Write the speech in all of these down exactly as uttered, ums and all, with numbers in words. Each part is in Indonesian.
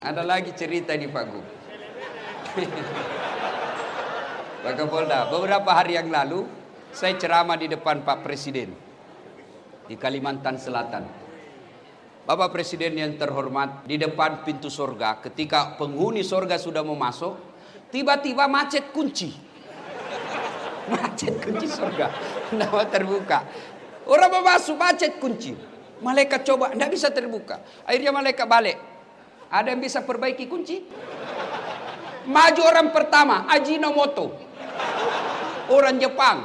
Ada lagi cerita di Pak Gub. Pak Kapolda, beberapa hari yang lalu saya ceramah di depan Pak Presiden di Kalimantan Selatan. Bapak Presiden yang terhormat, di depan pintu surga, ketika penghuni surga sudah mau masuk, tiba-tiba macet kunci. Macet kunci surga, tidak mau terbuka. Orang mau masuk, macet kunci. Malaikat coba, tidak bisa terbuka. Akhirnya malaikat balik. Ada yang bisa perbaiki kunci? Maju orang pertama, Ajinomoto, orang Jepang.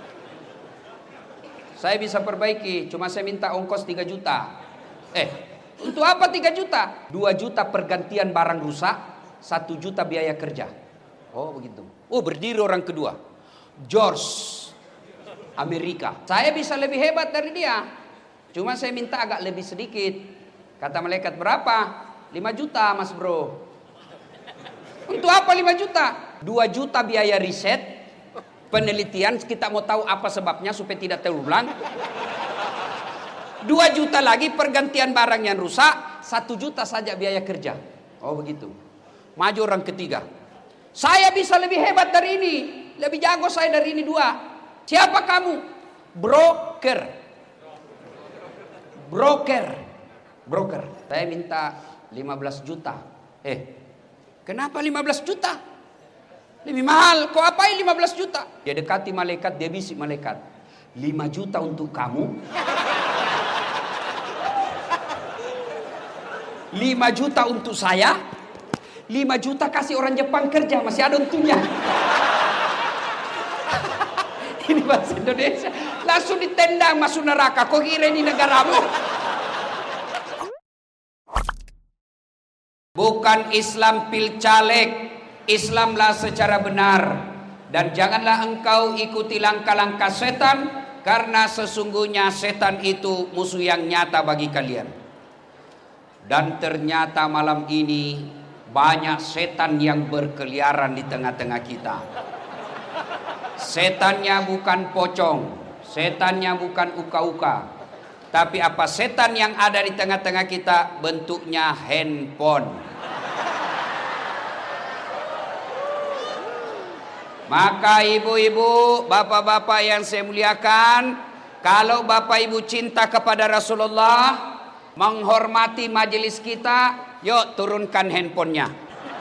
Saya bisa perbaiki, cuma saya minta ongkos tiga juta. Eh, untuk apa tiga juta? dua juta pergantian barang rusak, satu juta biaya kerja. Oh begitu. Oh, berdiri orang kedua, George, Amerika. Saya bisa lebih hebat dari dia, cuma saya minta agak lebih sedikit. Kata malaikat, berapa? lima juta mas bro. Untuk apa lima juta? dua juta biaya riset, penelitian, kita mau tahu apa sebabnya supaya tidak terulang. dua juta lagi pergantian barang yang rusak, satu juta saja biaya kerja. Oh begitu. Maju orang ketiga. Saya bisa lebih hebat dari ini, lebih jago saya dari ini dua. Siapa kamu? Broker. Broker. Broker. Saya minta lima belas juta. Eh, kenapa lima belas juta? Lebih mahal. Kau apain lima belas juta? Dia dekati malaikat, dia bisik malaikat. lima juta untuk kamu. lima juta untuk saya. lima juta kasih orang Jepang kerja, masih ada untungnya. Ini bahasa Indonesia. Langsung ditendang masuk neraka. Kau kira ini negaramu? Bukan Islam pil caleg, Islamlah secara benar. Dan janganlah engkau ikuti langkah-langkah setan, karena sesungguhnya setan itu musuh yang nyata bagi kalian. Dan ternyata malam ini banyak setan yang berkeliaran di tengah-tengah kita. Setannya bukan pocong, setannya bukan uka-uka. Tapi apa setan yang ada di tengah-tengah kita? Bentuknya handphone. Maka ibu-ibu, bapak-bapak yang saya muliakan, kalau bapak ibu cinta kepada Rasulullah, menghormati majelis kita, yuk turunkan handphonenya.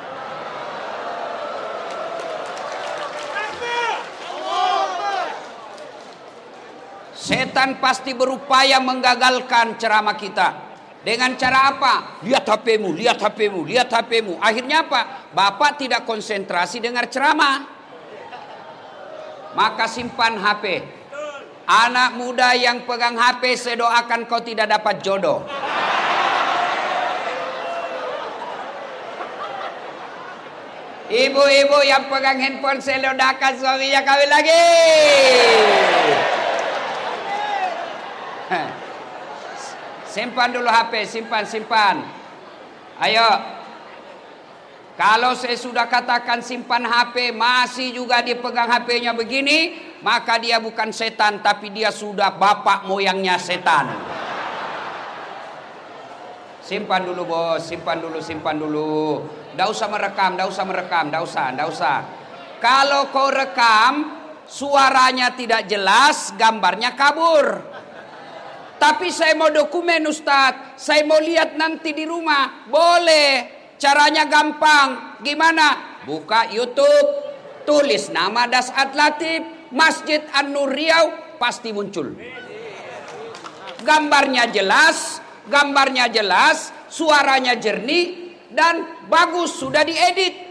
Setan pasti berupaya menggagalkan ceramah kita. Dengan cara apa? Lihat H P-mu, lihat H P-mu, lihat H P-mu. Akhirnya apa? Bapak tidak konsentrasi dengar ceramah. Maka simpan H P. Anak muda yang pegang H P, saya doakan kau tidak dapat jodoh. Ibu-ibu yang pegang handphone, saya doakan suaminya kawin lagi. Simpan dulu H P, simpan, simpan. Ayo. Kalau saya sudah katakan simpan H P, masih juga dipegang H P-nya begini, maka dia bukan setan, tapi dia sudah bapak moyangnya setan. Simpan dulu bos, simpan dulu, simpan dulu. Nggak usah merekam, nggak usah merekam, nggak usah, nggak usah. Kalau kau rekam, suaranya tidak jelas, gambarnya kabur. Tapi saya mau dokumen Ustadz, saya mau lihat nanti di rumah. Boleh, caranya gampang. Gimana? Buka YouTube, tulis nama Dasat Latif, Masjid An-Nur Riau, pasti muncul. Gambarnya jelas, gambarnya jelas, suaranya jernih, dan bagus, sudah diedit.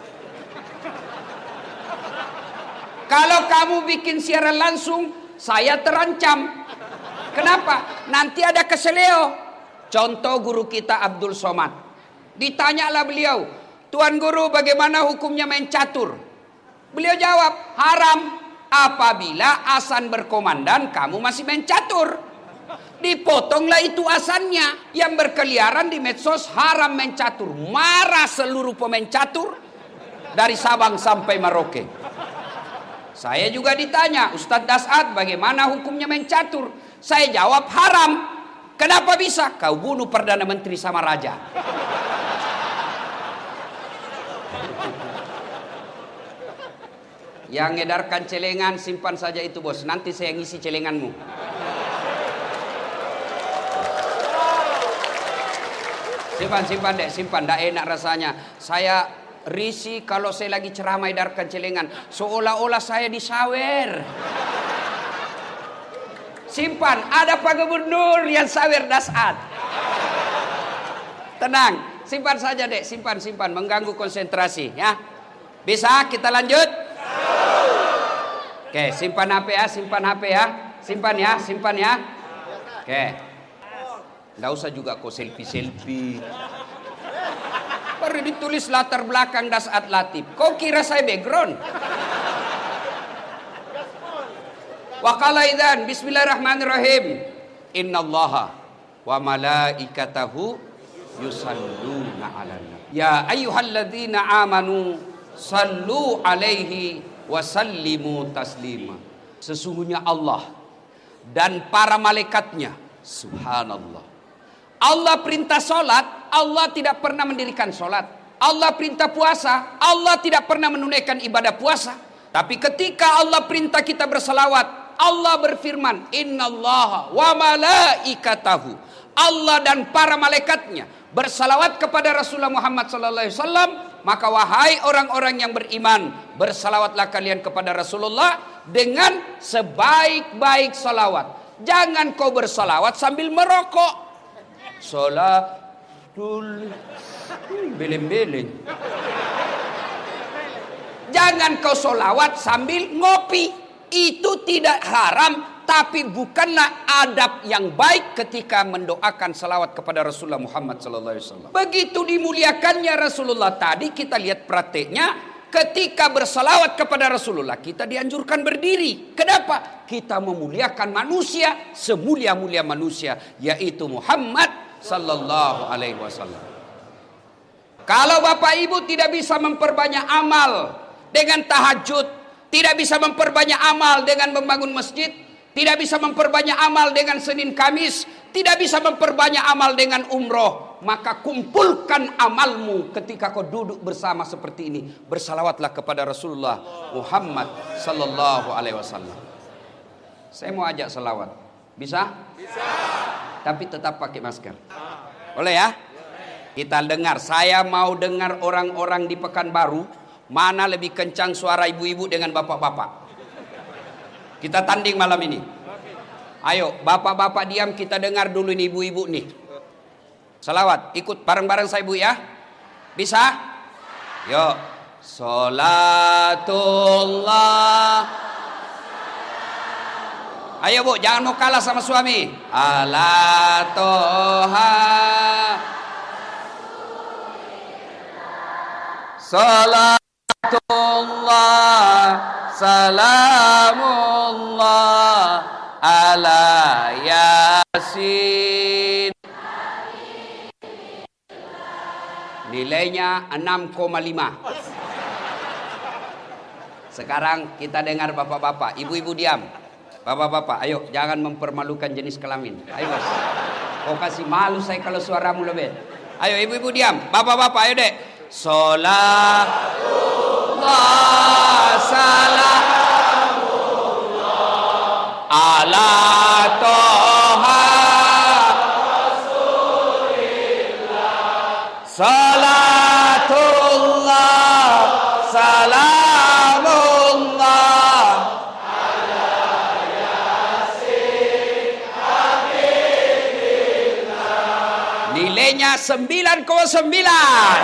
Kalau kamu bikin siaran langsung, saya terancam. Kenapa? Nanti ada keseleo. Contoh guru kita Abdul Somad. Ditanyalah beliau, Tuan Guru bagaimana hukumnya main catur? Beliau jawab, haram. Apabila azan berkomandan kamu masih main catur. Dipotonglah itu azannya. Yang berkeliaran di medsos haram main catur. Marah seluruh pemain catur dari Sabang sampai Merauke. Saya juga ditanya, Ustadz Dasat bagaimana hukumnya main catur? Saya jawab haram. Kenapa bisa? Kau bunuh Perdana Menteri sama Raja. Yang edarkan celengan simpan saja itu bos, nanti saya ngisi celenganmu. Simpan, simpan dek, simpan, tidak enak rasanya. Saya risih kalau saya lagi ceramah edarkan celengan, seolah-olah saya disawer. Simpan, ada Pak Gubernur yang sawer dasat. Tenang, simpan saja dek, simpan, simpan, mengganggu konsentrasi ya. Bisa kita lanjut? Oke, simpan H P ya, simpan H P ya, simpan ya, simpan ya. Oke, nggak usah juga kok selfie-selfie. Baru ditulis latar belakang Dasat Latif. Kau kira saya background? Wa qala idzan bismillahirrahmanirrahim. Innallaha wa malaikatahu yusalluna 'alan nabi. Ya ayyuhalladzina amanu sallu 'alaihi wasallimu taslima. Sesungguhnya Allah dan para malaikatnya, subhanallah. Allah perintah solat, Allah tidak pernah mendirikan solat. Allah perintah puasa, Allah tidak pernah menunaikan ibadah puasa. Tapi ketika Allah perintah kita berselawat, Allah berfirman, innallaha wa malaikatahu. Allah dan para malaikatnya bersalawat kepada Rasulullah Muhammad sallallahu alaihi wasallam. Maka wahai orang-orang yang beriman, bersalawatlah kalian kepada Rasulullah dengan sebaik-baik salawat. Jangan kau bersalawat sambil merokok. Salatul beleng-beleng. Jangan kau salawat sambil ngopi. Itu tidak haram, tapi bukanlah adab yang baik ketika mendoakan salawat kepada Rasulullah Muhammad sallallahu alaihi wasallam. Begitu dimuliakannya Rasulullah tadi, kita lihat prakteknya, ketika bersalawat kepada Rasulullah kita dianjurkan berdiri. Kenapa? Kita memuliakan manusia semulia-mulia manusia, yaitu Muhammad sallallahu alaihi wasallam. Kalau Bapak Ibu tidak bisa memperbanyak amal dengan tahajud, tidak bisa memperbanyak amal dengan membangun masjid, tidak bisa memperbanyak amal dengan Senin Kamis, tidak bisa memperbanyak amal dengan umroh, maka kumpulkan amalmu ketika kau duduk bersama seperti ini. Bersalawatlah kepada Rasulullah Muhammad sallallahu alaihi wasallam. Saya mau ajak salawat. Bisa? Bisa. Tapi tetap pakai masker. Boleh ya? Kita dengar, saya mau dengar orang-orang di Pekanbaru mana lebih kencang suara ibu-ibu dengan bapak-bapak. Kita tanding malam ini. Ayo, bapak-bapak diam, kita dengar dulu ini ibu-ibu nih. Salawat, ikut bareng-bareng saya Bu ya. Bisa? Yuk. Salatullah. Ayo Bu, jangan mau kalah sama suami. Ala toha. Salatullah. Salamullah ala Yasin. Nilainya enam koma lima. Sekarang kita dengar bapak-bapak, ibu-ibu diam. Bapak-bapak, ayo jangan mempermalukan jenis kelamin. Ayo bos. Kau kasih malu saya kalau suaramu lebih. Ayo ibu-ibu diam. Bapak-bapak ayo dek. Salatullah salamullah ala toha Rasulillah. Salatullah salamullah ala Yasin Habibillah. Nilainya sembilan koma sembilan.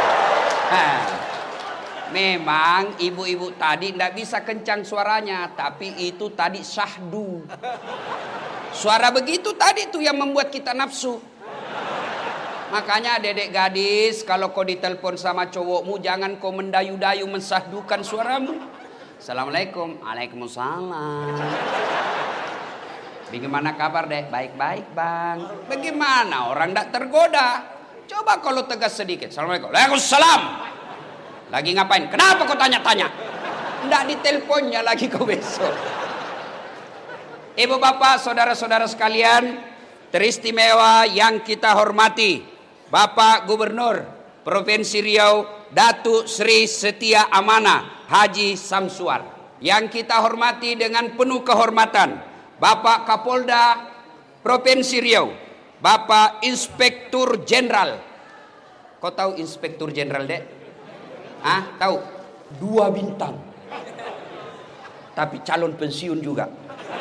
Memang ibu-ibu tadi tidak bisa kencang suaranya, tapi itu tadi syahdu. Suara begitu tadi tuh yang membuat kita nafsu. Makanya dedek gadis, kalau kau ditelepon sama cowokmu, jangan kau mendayu-dayu mensahdukan suaramu. Assalamualaikum. Waalaikumsalam. Bagaimana kabar dek? Baik-baik bang. Bagaimana orang tidak tergoda? Coba kalau tegas sedikit. Assalamualaikum. Waalaikumsalam. Lagi ngapain? Kenapa kau tanya-tanya? Nggak diteleponnya lagi kau besok. Ibu bapak, saudara-saudara sekalian, teristimewa yang kita hormati, Bapak Gubernur Provinsi Riau Datuk Sri Setia Amanah Haji Samsuar. Yang kita hormati dengan penuh kehormatan Bapak Kapolda Provinsi Riau, Bapak Inspektur Jenderal. Kau tahu Inspektur Jenderal, Dek? Ah, tahu? Dua bintang. Tapi calon pensiun juga.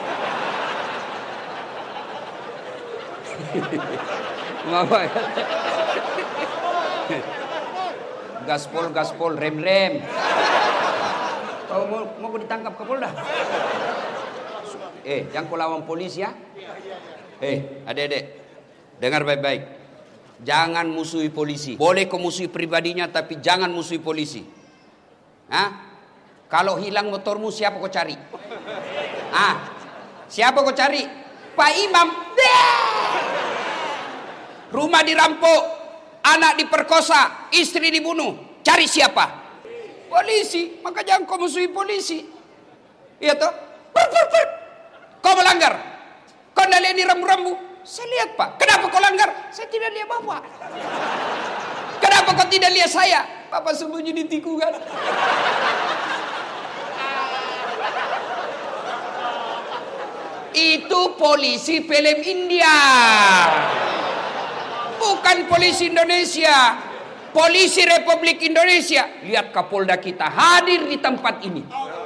Ngapa ya? Gaspol, gaspol, rem, rem. Kau mau, mau kau ditangkap Kapolda? Eh, jangan kau lawan polisi ya. Eh, adik-adik, dengar baik-baik. Jangan musuhi polisi. Boleh kau musuhi pribadinya, tapi jangan musuhi polisi. Hah? Kalau hilang motormu, siapa kau cari? Ah, siapa kau cari? Pak Imam. Rumah dirampok, anak diperkosa, istri dibunuh. Cari siapa? Polisi. Maka jangan kau musuhi polisi. Iya toh? Pur, pur, pur. Kau melanggar. Kau tidak lihat di rambu-rambu. Saya lihat, Pak. Kenapa kau langgar? Saya tidak lihat Bapak. Kenapa kau tidak lihat saya? Bapak sembunyi di tikungan. Itu polisi film India. Bukan polisi Indonesia. Polisi Republik Indonesia. Lihat Kapolda kita hadir di tempat ini.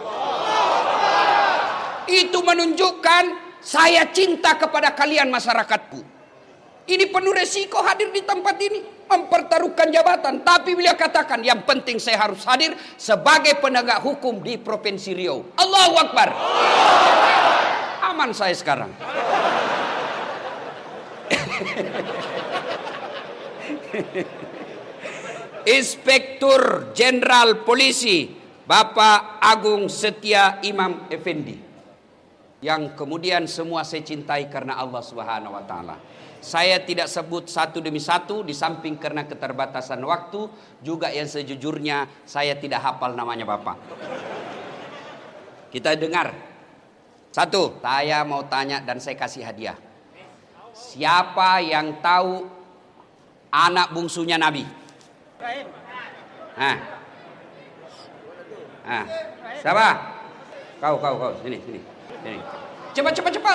Itu menunjukkan saya cinta kepada kalian masyarakatku. Ini penuh resiko hadir di tempat ini. Mempertaruhkan jabatan. Tapi beliau katakan yang penting saya harus hadir sebagai penegak hukum di Provinsi Riau. Allahu Akbar. Aman saya sekarang. Inspektur Jenderal Polisi Bapak Agung Setia Imam Effendi, yang kemudian semua saya cintai karena Allah Subhanahu wa taala. Saya tidak sebut satu demi satu, di samping karena keterbatasan waktu, juga yang sejujurnya saya tidak hafal namanya Bapak. Kita dengar. Satu, saya mau tanya dan saya kasih hadiah. Siapa yang tahu anak bungsunya Nabi? Nah. Nah. Siapa? Kau, kau, kau. Sini, sini. Sini. Cepat, cepat, cepat.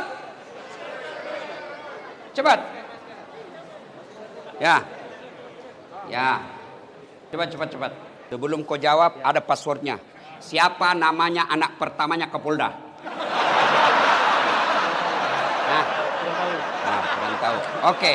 Cepat. Ya. Ya. Cepat, cepat, cepat. Sebelum kau jawab, ada passwordnya. Siapa namanya anak pertamanya Kapolda? Nah. Nah, kurang tahu. Oke.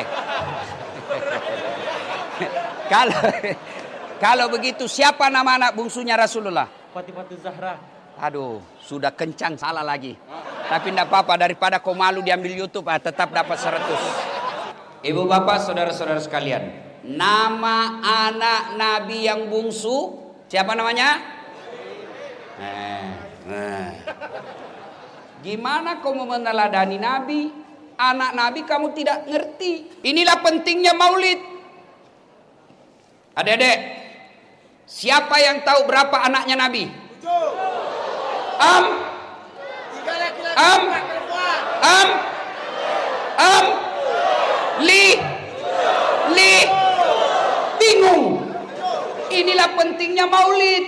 Kalau kalau begitu, siapa nama anak bungsunya Rasulullah? Fatimah Zahra. Aduh, sudah kencang salah lagi. Tapi tidak apa-apa, daripada kau malu diambil YouTube, ah, tetap dapat seratus. Ibu bapak, saudara-saudara sekalian, nama anak Nabi yang bungsu siapa namanya? Eh, eh. Gimana kau mau meneladani Nabi? Anak Nabi kamu tidak ngerti. Inilah pentingnya maulid. Adik-adik, siapa yang tahu berapa anaknya Nabi? Am? Am? Am? Am? Li? Li? Bingung. Inilah pentingnya maulid.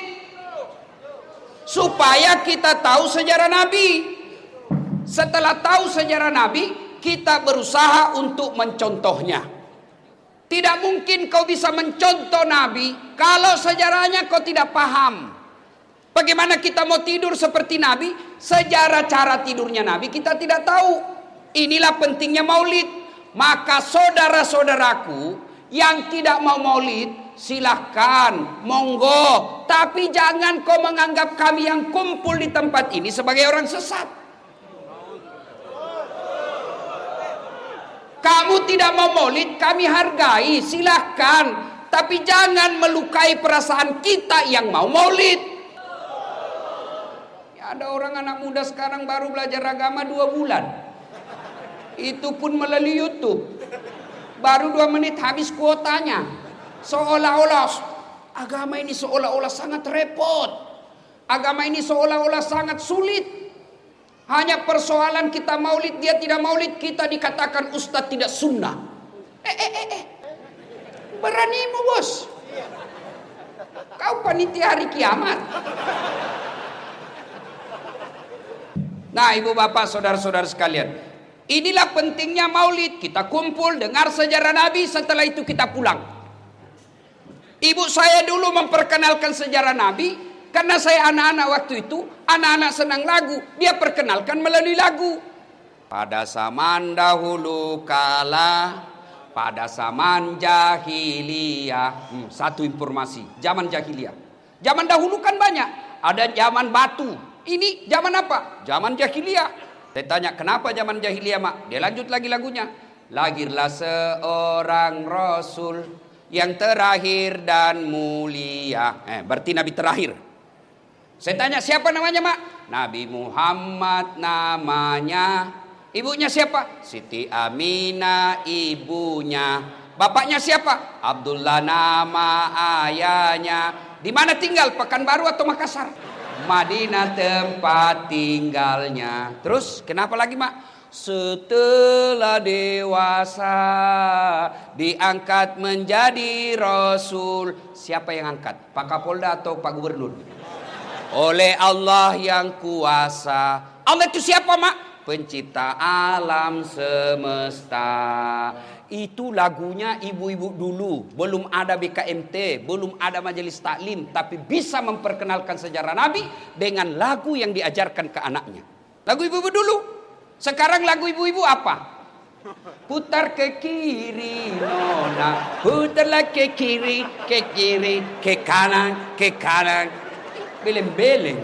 Supaya kita tahu sejarah Nabi. Setelah tahu sejarah Nabi, kita berusaha untuk mencontohnya. Tidak mungkin kau bisa mencontoh Nabi kalau sejarahnya kau tidak paham. Bagaimana kita mau tidur seperti Nabi? Sejarah cara tidurnya Nabi kita tidak tahu. Inilah pentingnya maulid. Maka saudara-saudaraku yang tidak mau maulid, silahkan, monggo. Tapi jangan kau menganggap kami yang kumpul di tempat ini sebagai orang sesat. Kamu tidak mau maulid, kami hargai, silahkan. Tapi jangan melukai perasaan kita yang mau maulid. Ya, ada orang anak muda sekarang baru belajar agama dua bulan. Itu pun melalui YouTube. Baru dua menit habis kuotanya. Seolah-olah agama ini seolah-olah sangat repot. Agama ini seolah-olah sangat sulit. Hanya persoalan kita maulid, dia tidak maulid, kita dikatakan ustadz tidak sunnah. Eh, eh, eh, eh. Beranimu bos. panitia hari kiamat. Nah, ibu bapak, saudara-saudara sekalian, inilah pentingnya maulid. Kita kumpul, dengar sejarah Nabi, setelah itu kita pulang. Ibu saya dulu memperkenalkan sejarah Nabi, karena saya anak-anak waktu itu, anak-anak senang lagu, dia perkenalkan melalui lagu. Pada zaman dahulu kala, pada zaman jahiliyah. Hmm, satu informasi, zaman jahiliyah. Zaman dahulu kan banyak, ada zaman batu. Ini zaman apa? Zaman jahiliyah. Saya tanya, kenapa zaman jahiliyah, Mak? Dia lanjut lagi lagunya. Lahirlah seorang Rasul yang terakhir dan mulia. Eh, berarti Nabi terakhir. Saya tanya, siapa namanya, Mak? Nabi Muhammad namanya. Ibunya siapa? Siti Aminah ibunya. Bapaknya siapa? Abdullah nama ayahnya. Di mana tinggal? Pekanbaru atau Makassar? Madinah tempat tinggalnya. Terus kenapa lagi, Mak? Setelah dewasa diangkat menjadi Rasul. Siapa yang angkat? Pak Kapolda atau Pak Gubernur? Oleh Allah yang kuasa. Allah itu siapa, Mak? Pencipta alam semesta. Itu lagunya ibu-ibu dulu. Belum ada B K M T, belum ada majelis taklim, tapi bisa memperkenalkan sejarah Nabi dengan lagu yang diajarkan ke anaknya. Lagu ibu-ibu dulu. Sekarang lagu ibu-ibu apa? Putar ke kiri nona, putarlah ke kiri, ke kiri, ke kanan, ke kanan. Beleng-beleng.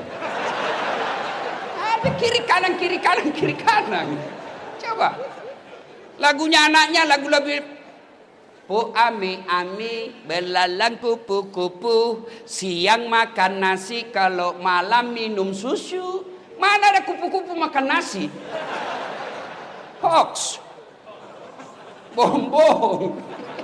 Ada kiri kanan, kiri kanan, kiri kanan. Coba. Lagunya anaknya lagu-lagu Po ami ami belalang kupu-kupu, siang makan nasi, kalau malam minum susu. Mana ada kupu-kupu makan nasi? Hoax. Bohong-bohong.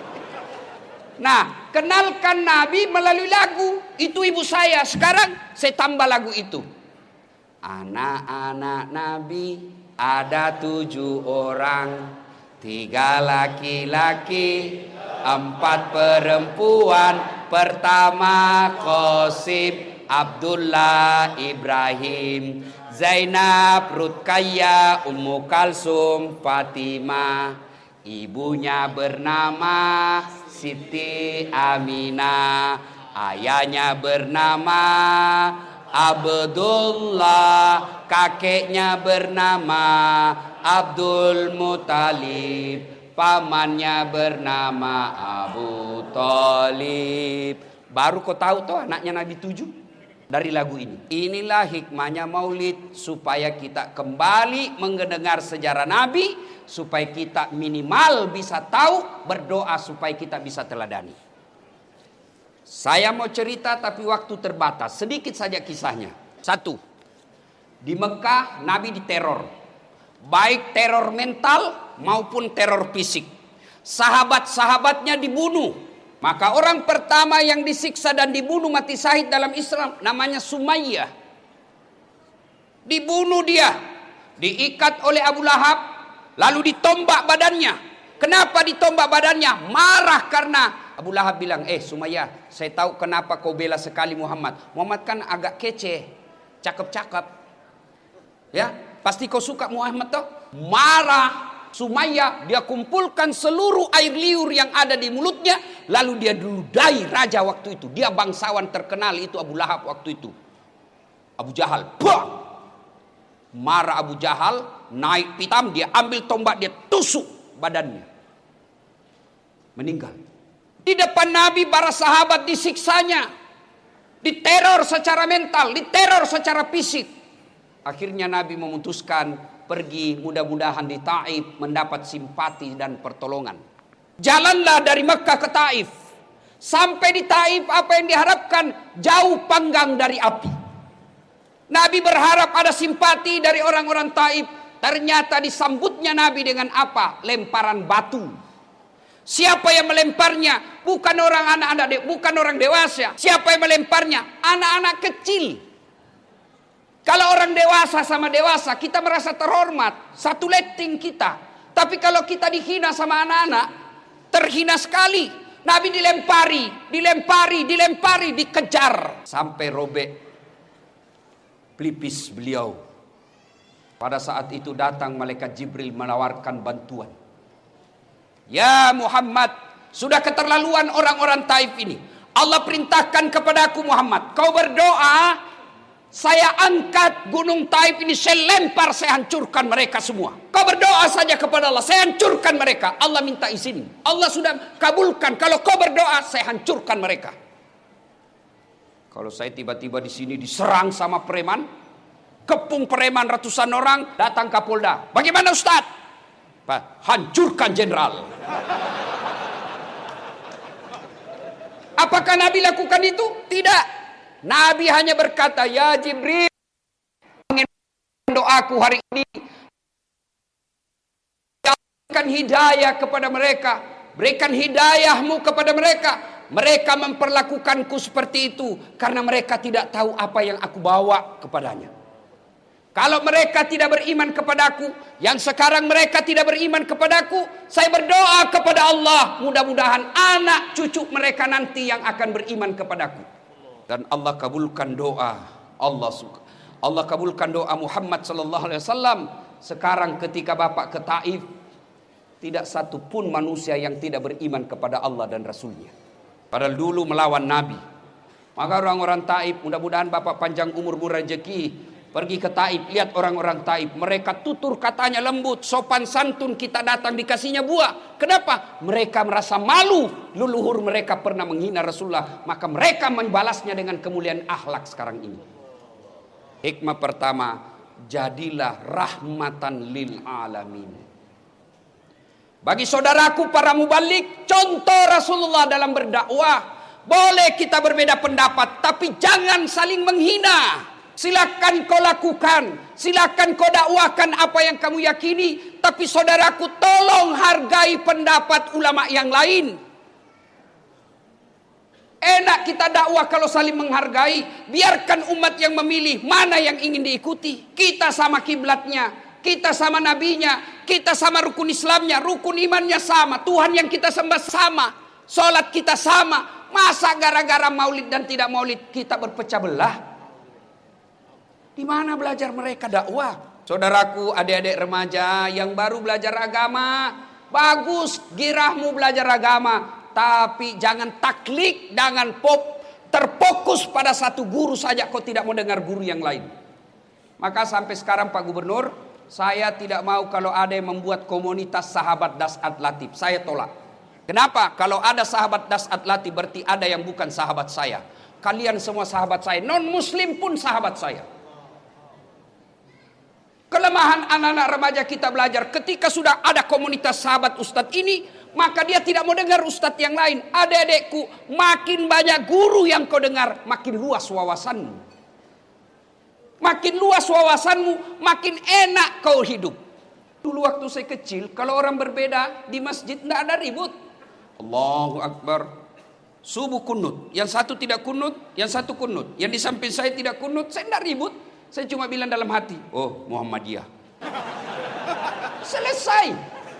Nah, kenalkan Nabi melalui lagu. Itu ibu saya. Sekarang saya tambah lagu itu. Anak-anak Nabi ada tujuh orang. Tiga laki-laki, empat perempuan. Pertama Qasim, Abdullah, Ibrahim, Zainab, Ruqayyah, Ummu Kalsum, Fatimah. Ibunya bernama Siti Aminah, ayahnya bernama Abdullah, kakeknya bernama Abdul Muthalib, pamannya bernama Abu Thalib. Baru kau tahu tuh anaknya Nabi tujuh dari lagu ini. Inilah hikmahnya maulid, supaya kita kembali mendengar sejarah Nabi, supaya kita minimal bisa tahu, berdoa supaya kita bisa teladani. Saya mau cerita tapi waktu terbatas, sedikit saja kisahnya. Satu, di Mekah Nabi diteror. Baik teror mental maupun teror fisik. Sahabat-sahabatnya dibunuh. Maka orang pertama yang disiksa dan dibunuh mati syahid dalam Islam namanya Sumayyah. Dibunuh dia, diikat oleh Abu Lahab, lalu ditombak badannya. Kenapa ditombak badannya? Marah karena Abu Lahab bilang, eh Sumayyah, saya tahu kenapa kau bela sekali Muhammad. Muhammad kan agak kece, cakep-cakep. Ya, pasti kau suka Muhammad toh? Marah Sumayyah, dia kumpulkan seluruh air liur yang ada di mulutnya, lalu dia diludai raja waktu itu. Dia bangsawan terkenal itu Abu Lahab waktu itu. Abu Jahal, bah! Marah Abu Jahal, naik pitam, dia ambil tombak, dia tusuk badannya. Meninggal. Di depan Nabi para sahabat disiksanya, diteror secara mental, diteror secara fisik. Akhirnya Nabi memutuskan pergi, mudah-mudahan di Taif mendapat simpati dan pertolongan. Jalanlah dari Mekah ke Taif. Sampai di Taif apa yang diharapkan? Jauh panggang dari api. Nabi berharap ada simpati dari orang-orang Taif. Ternyata disambutnya Nabi dengan apa? Lemparan batu. Siapa yang melemparnya? Bukan orang anak-anak, bukan orang dewasa. Siapa yang melemparnya? Anak-anak kecil. Kalau orang dewasa sama dewasa, kita merasa terhormat. Satu letting kita. Tapi kalau kita dihina sama anak-anak, terhina sekali. Nabi dilempari, dilempari, dilempari, dikejar. Sampai robek pelipis beliau. Pada saat itu datang malaikat Jibril menawarkan bantuan. Ya Muhammad, sudah keterlaluan orang-orang Taif ini. Allah perintahkan kepadaku Muhammad, kau berdoa, saya angkat gunung Taif ini, saya lempar, saya hancurkan mereka semua. Kau berdoa saja kepada Allah, saya hancurkan mereka. Allah minta izin, Allah sudah kabulkan. Kalau kau berdoa, saya hancurkan mereka. Kalau saya tiba-tiba di sini diserang sama preman, kepung preman ratusan orang, datang Kapolda. Bagaimana Ustaz? Pak, hancurkan jenderal. Apakah Nabi lakukan itu? Tidak. Nabi hanya berkata, ya Jibril, doaku hari ini, berikan hidayah kepada mereka, berikan hidayahmu kepada mereka. Mereka memperlakukanku seperti itu karena mereka tidak tahu apa yang aku bawa kepadanya. Kalau mereka tidak beriman kepadaku, yang sekarang mereka tidak beriman kepadaku, saya berdoa kepada Allah, mudah-mudahan anak cucu mereka nanti yang akan beriman kepadaku. Dan Allah kabulkan doa. Allah suka. Allah kabulkan doa Muhammad sallallahu alaihi wasallam. Sekarang ketika Bapak ke Taif, tidak satu pun manusia yang tidak beriman kepada Allah dan Rasulnya. Padahal dulu melawan Nabi. Maka orang-orang Taif, mudah-mudahan Bapak panjang umur murah rezeki, pergi ke Taif, lihat orang-orang Taif. Mereka tutur katanya lembut, sopan santun, kita datang dikasihnya buah. Kenapa? Mereka merasa malu, leluhur mereka pernah menghina Rasulullah. Maka mereka membalasnya dengan kemuliaan akhlak sekarang ini. Hikmah pertama, jadilah rahmatan lil alamin. Bagi saudaraku para mubalik, contoh Rasulullah dalam berdakwah. Boleh kita berbeda pendapat, tapi jangan saling menghina. Silakan kau lakukan, silakan kau dakwahkan apa yang kamu yakini, tapi saudaraku tolong hargai pendapat ulama yang lain. Enak kita dakwah kalau saling menghargai. Biarkan umat yang memilih mana yang ingin diikuti. Kita sama kiblatnya, kita sama nabinya, kita sama rukun Islamnya, rukun imannya sama, Tuhan yang kita sembah sama, sholat kita sama. Masa gara-gara maulid dan tidak maulid kita berpecah belah? Di mana belajar mereka dakwah? Saudaraku, adik-adik remaja yang baru belajar agama, bagus girahmu belajar agama, tapi jangan taklid, jangan pop, terfokus pada satu guru saja, kau tidak mau dengar guru yang lain. Maka sampai sekarang Pak Gubernur, saya tidak mau kalau ada yang membuat komunitas sahabat Dasat Latif, saya tolak. Kenapa? Kalau ada sahabat Dasat Latif berarti ada yang bukan sahabat saya. Kalian semua sahabat saya, non muslim pun sahabat saya. Kelemahan anak-anak remaja kita belajar, ketika sudah ada komunitas sahabat ustadz ini, maka dia tidak mau dengar ustadz yang lain. Adik-adikku, makin banyak guru yang kau dengar, makin luas wawasanmu. Makin luas wawasanmu, makin enak kau hidup. Dulu waktu saya kecil, kalau orang berbeda di masjid tidak ada ribut. Allahu Akbar. Subuh kunut, yang satu tidak kunut, yang satu kunut. Yang di samping saya tidak kunut, saya tidak ribut. Saya cuma bilang dalam hati, oh Muhammadiyah. Selesai.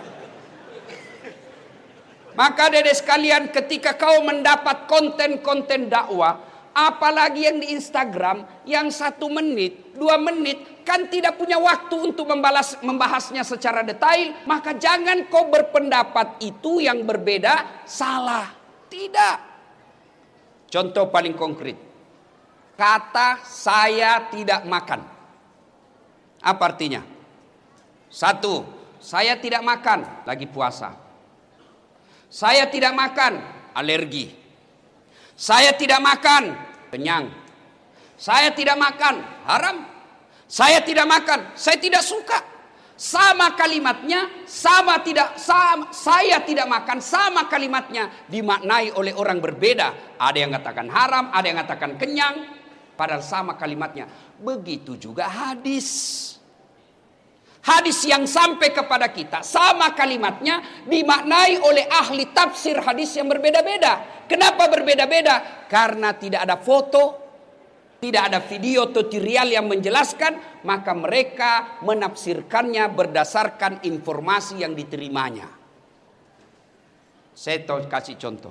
Maka dedek sekalian, ketika kau mendapat konten-konten dakwah, apalagi yang di Instagram, yang satu menit, dua menit, kan tidak punya waktu untuk membalas, membahasnya secara detail, maka jangan kau berpendapat itu yang berbeda salah. Tidak. Contoh paling konkret. Kata saya tidak makan. Apa artinya? Satu, saya tidak makan, lagi puasa. Saya tidak makan, alergi. Saya tidak makan, kenyang. Saya tidak makan, haram. Saya tidak makan, saya tidak suka. Sama kalimatnya, sama tidak, sama, saya tidak makan, sama kalimatnya dimaknai oleh orang berbeda. Ada yang katakan haram, ada yang katakan kenyang. Padahal sama kalimatnya. Begitu juga hadis. Hadis yang sampai kepada kita sama kalimatnya dimaknai oleh ahli tafsir hadis yang berbeda-beda. Kenapa berbeda-beda? Karena tidak ada foto, tidak ada video tutorial yang menjelaskan, maka mereka menafsirkannya berdasarkan informasi yang diterimanya. Saya tahu kasih contoh.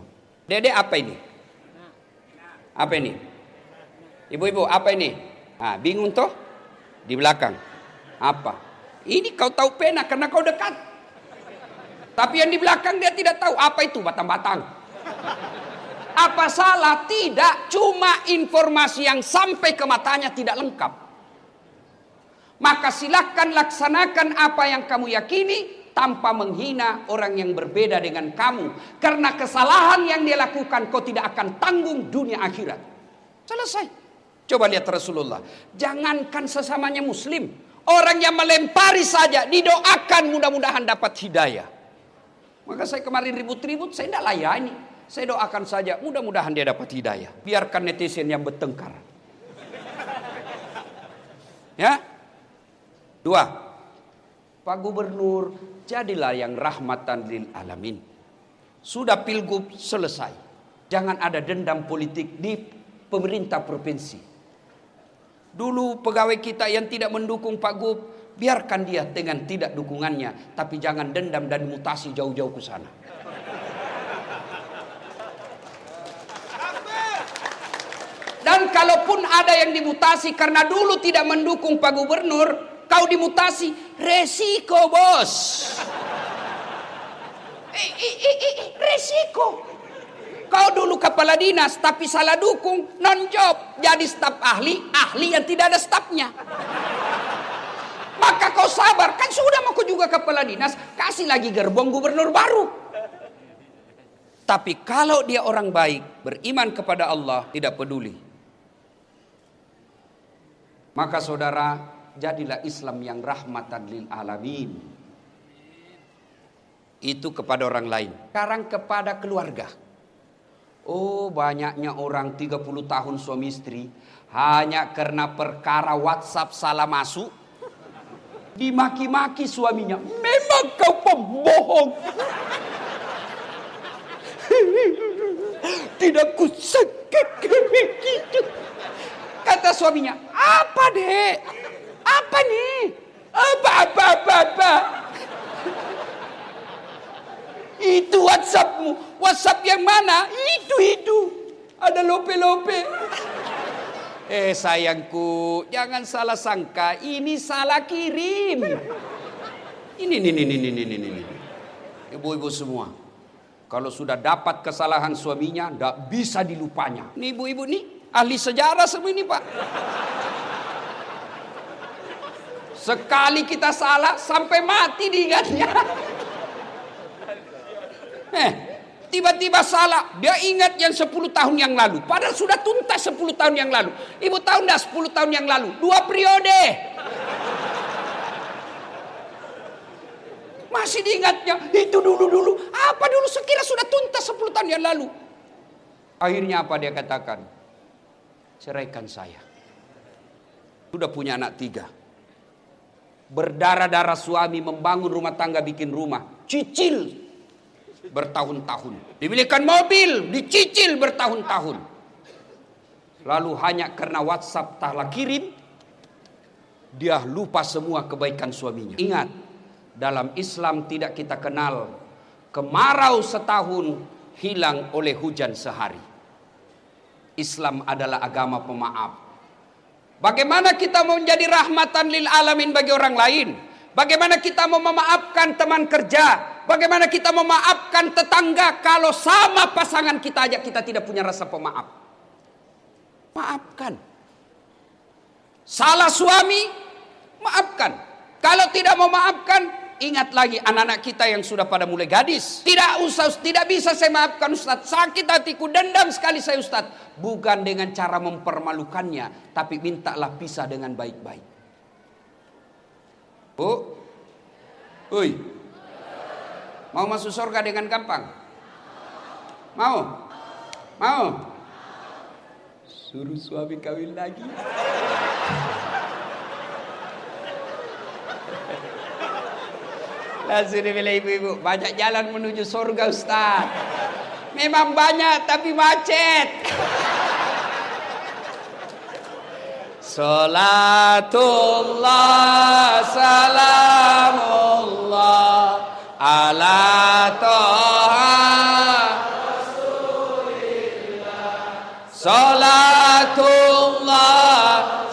Dede apa ini? Apa ini? Ibu-ibu apa ini? Ah, bingung toh? Di belakang. Apa? Ini kau tahu pena karena kau dekat. Tapi yang di belakang dia tidak tahu apa itu batang-batang. Apa salah? Tidak, cuma informasi yang sampai ke matanya tidak lengkap. Maka silakan laksanakan apa yang kamu yakini tanpa menghina orang yang berbeda dengan kamu. Karena kesalahan yang dia lakukan kau tidak akan tanggung dunia akhirat. Selesai. Coba lihat Rasulullah. Jangankan sesamanya muslim, orang yang melempari saja didoakan mudah-mudahan dapat hidayah. Maka saya kemarin ribut-ribut, saya tidak layani. Saya doakan saja mudah-mudahan dia dapat hidayah. Biarkan netizen yang bertengkar. Ya. Dua, Pak Gubernur, jadilah yang rahmatan lil alamin. Sudah pilgub selesai. Jangan ada dendam politik di pemerintah provinsi. Dulu pegawai kita yang tidak mendukung Pak Gub, biarkan dia dengan tidak dukungannya. Tapi jangan dendam dan mutasi jauh-jauh ke sana. Dan kalaupun ada yang dimutasi karena dulu tidak mendukung Pak Gubernur, kau dimutasi, resiko bos. Eh, eh, eh, eh, resiko. Kau dulu kepala dinas tapi salah dukung, non job, jadi staf ahli, ahli yang tidak ada stafnya. Maka kau sabar, kan sudah mau kau juga kepala dinas, kasih lagi gerbong gubernur baru. Tapi kalau dia orang baik, beriman kepada Allah, tidak peduli. Maka saudara, jadilah Islam yang rahmatan lil alamin. Itu kepada orang lain. Sekarang kepada keluarga. Oh, banyaknya orang tiga puluh tahun suami istri hanya karena perkara WhatsApp salah masuk dimaki-maki suaminya. Memang kau pembohong. Tidak kusangka begitu. Kata suaminya, apa dek? Apa nih? Apa, apa, apa, apa? Itu WhatsAppmu. WhatsApp yang mana? Itu, itu. Ada lope-lope. Eh sayangku, jangan salah sangka. Ini salah kirim. Ini, ini, ini, ini, ini, ini, ini. Ibu-ibu semua. Kalau sudah dapat kesalahan suaminya, tidak bisa dilupanya. Ini ibu-ibu nih, ahli sejarah semua ini Pak. Sekali kita salah, sampai mati diingatnya. Eh, tiba-tiba salah, dia ingat yang sepuluh tahun yang lalu. Padahal sudah tuntas sepuluh tahun yang lalu. Ibu tahu enggak sepuluh tahun yang lalu? Dua periode. Masih diingatnya, itu dulu-dulu. Apa dulu sekira sudah tuntas sepuluh tahun yang lalu. Akhirnya apa dia katakan? Ceraikan saya. Sudah punya anak tiga. Berdarah-darah suami membangun rumah tangga, bikin rumah. Cicil. Bertahun-tahun. Dibelikan mobil, dicicil bertahun-tahun. Lalu hanya karena WhatsApp tak kirim, dia lupa semua kebaikan suaminya. Ingat, dalam Islam tidak kita kenal kemarau setahun hilang oleh hujan sehari. Islam adalah agama pemaaf. Bagaimana kita mau menjadi rahmatan lil alamin bagi orang lain? Bagaimana kita mau memaafkan teman kerja? Bagaimana kita memaafkan tetangga kalau sama pasangan kita aja kita tidak punya rasa pemaaf? Maafkan. Salah suami, maafkan. Kalau tidak mau maafkan, ingat lagi anak-anak kita yang sudah pada mulai gadis. Tidak usah, tidak bisa saya maafkan Ustaz. Sakit hatiku, dendam sekali saya Ustaz. Bukan dengan cara mempermalukannya, tapi mintalah pisah dengan baik-baik. Bu, ui, mau masuk surga dengan gampang? Mau? Mau? Suruh suami kawin lagi. Langsung dibilang ibu-ibu, banyak jalan menuju surga Ustaz. Memang banyak tapi macet. Salatullah salamullah ala toha Salatullah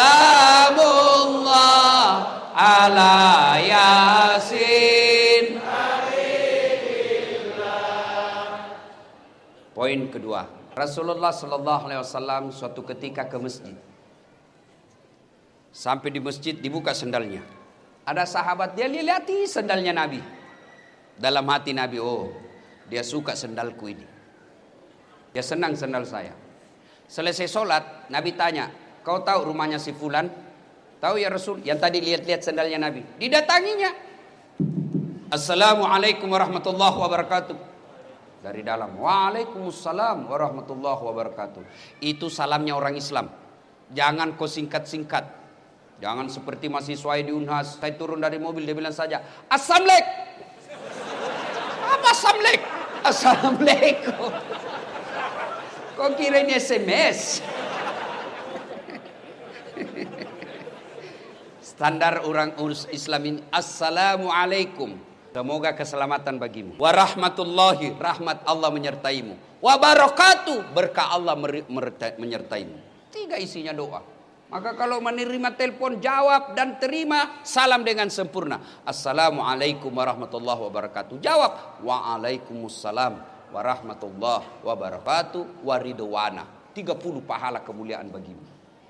salamullah ala Yasin. Poin kedua, Rasulullah Sallallahu Alaihi Wasallam suatu ketika ke masjid. Sampai di masjid dibuka sendalnya. Ada sahabat, dia lihati sendalnya Nabi. Dalam hati Nabi, oh dia suka sendalku ini. Dia senang sendal saya. Selesai sholat, Nabi tanya, kau tahu rumahnya si Fulan? Tahu ya Rasul? Yang tadi lihat-lihat sendalnya Nabi. Didatanginya. Assalamualaikum warahmatullahi wabarakatuh. Dari dalam, waalaikumsalam warahmatullahi wabarakatuh. Itu salamnya orang Islam. Jangan kau singkat-singkat. Jangan seperti mahasiswa di Unhas. Saya turun dari mobil, dia bilang saja, Assalamualaikum. Apa Assalamualaikum? Assalamualaikum. Kau kira ini S M S? Standar orang Islam ini, Assalamualaikum. Semoga keselamatan bagimu. Warahmatullahi, rahmat Allah menyertaimu. Wabarakatuh, berkah Allah menyertaimu. Tiga isinya doa. Maka kalau menerima telepon, jawab dan terima salam dengan sempurna. Assalamualaikum warahmatullahi wabarakatuh. Jawab, waalaikumsalam warahmatullahi wabarakatuh waridwana. tiga puluh pahala kemuliaan bagimu.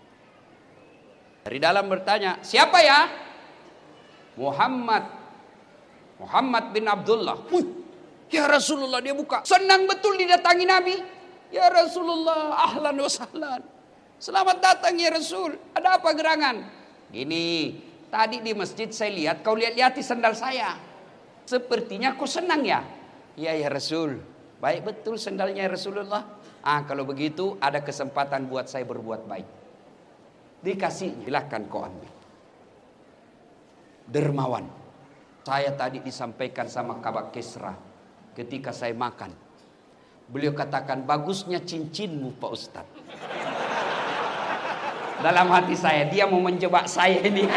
Dari dalam bertanya, siapa ya? Muhammad. Muhammad bin Abdullah. Wih, ya Rasulullah, dia buka. Senang betul didatangi Nabi. Ya Rasulullah, ahlan wa sahlan. Selamat datang ya Rasul. Ada apa gerangan? Gini, tadi di masjid saya lihat kau lihat-lihati sandal saya. Sepertinya kau senang ya? Iya ya Rasul. Baik betul sandalnya ya Rasulullah. Ah, kalau begitu ada kesempatan buat saya berbuat baik. Dikasih, silakan kau ambil. Dermawan. Saya tadi disampaikan sama Kabak Kesra ketika saya makan. Beliau katakan, bagusnya cincinmu Pak Ustadz. Dalam hati saya, dia mau menjebak saya ini.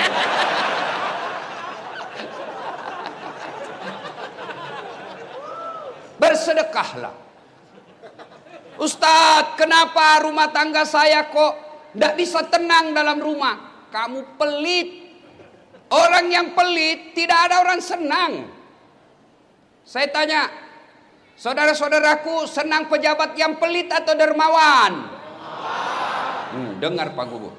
Bersedekahlah. Ustadz, kenapa rumah tangga saya kok tidak bisa tenang dalam rumah? Kamu pelit. Orang yang pelit, tidak ada orang senang. Saya tanya, saudara-saudaraku, senang pejabat yang pelit atau dermawan? Hmm, dengar Pak Gubernur.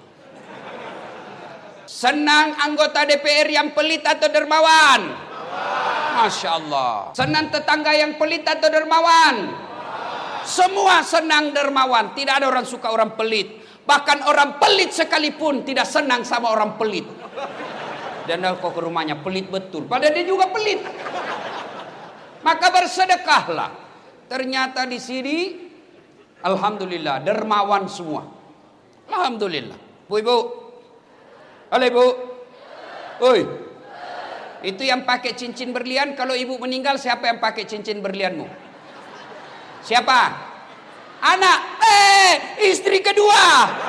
Senang anggota D P R yang pelit atau dermawan? Masya Allah. Senang tetangga yang pelit atau dermawan? Semua senang dermawan. Tidak ada orang suka orang pelit. Bahkan orang pelit sekalipun tidak senang sama orang pelit. Dan kau ke rumahnya pelit betul, padahal dia juga pelit. Maka bersedekahlah. Ternyata di sini, alhamdulillah, dermawan semua. Alhamdulillah. Bu ibu, halo ibu, oi, itu yang pakai cincin berlian. Kalau ibu meninggal, siapa yang pakai cincin berlianmu? Siapa? Anak. Eh, istri kedua.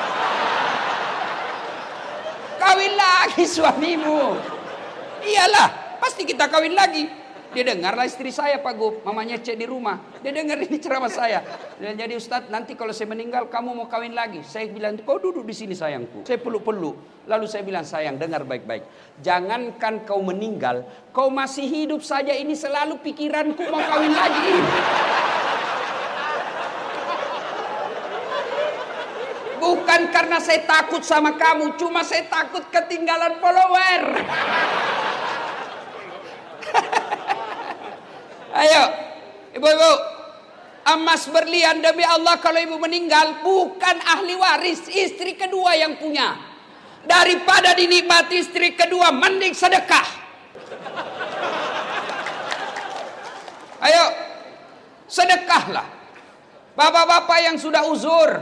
Kawin lagi suamimu. Iyalah, pasti kita kawin lagi. Dia dengarlah istri saya Pak Gub, mamanya cek di rumah. Dia dengar ini ceramah saya. Dan jadi Ustadz, nanti kalau saya meninggal kamu mau kawin lagi. Saya bilang, kau duduk di sini sayangku. Saya peluk-peluk. Lalu saya bilang, sayang dengar baik-baik. Jangankan kau meninggal, kau masih hidup saja ini selalu pikiranku mau kawin lagi. Bukan karena saya takut sama kamu, cuma saya takut ketinggalan follower. Ayo, ibu-ibu, emas berlian demi Allah kalau ibu meninggal bukan ahli waris, istri kedua yang punya. Daripada dinikmati istri kedua, mending sedekah. Ayo, sedekahlah. Bapak-bapak yang sudah uzur,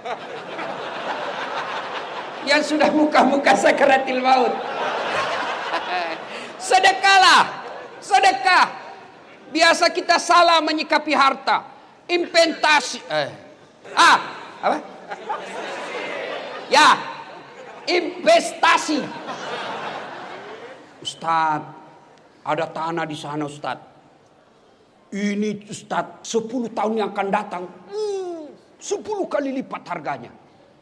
yang sudah muka-muka sakaratil maut, sedekahlah, sedekah. Biasa kita salah menyikapi harta, investasi, eh, ah, apa? Ya, investasi. Ustadz, ada tanah di sana Ustadz. Ini Ustadz, sepuluh tahun yang akan datang, hmm, sepuluh kali lipat harganya.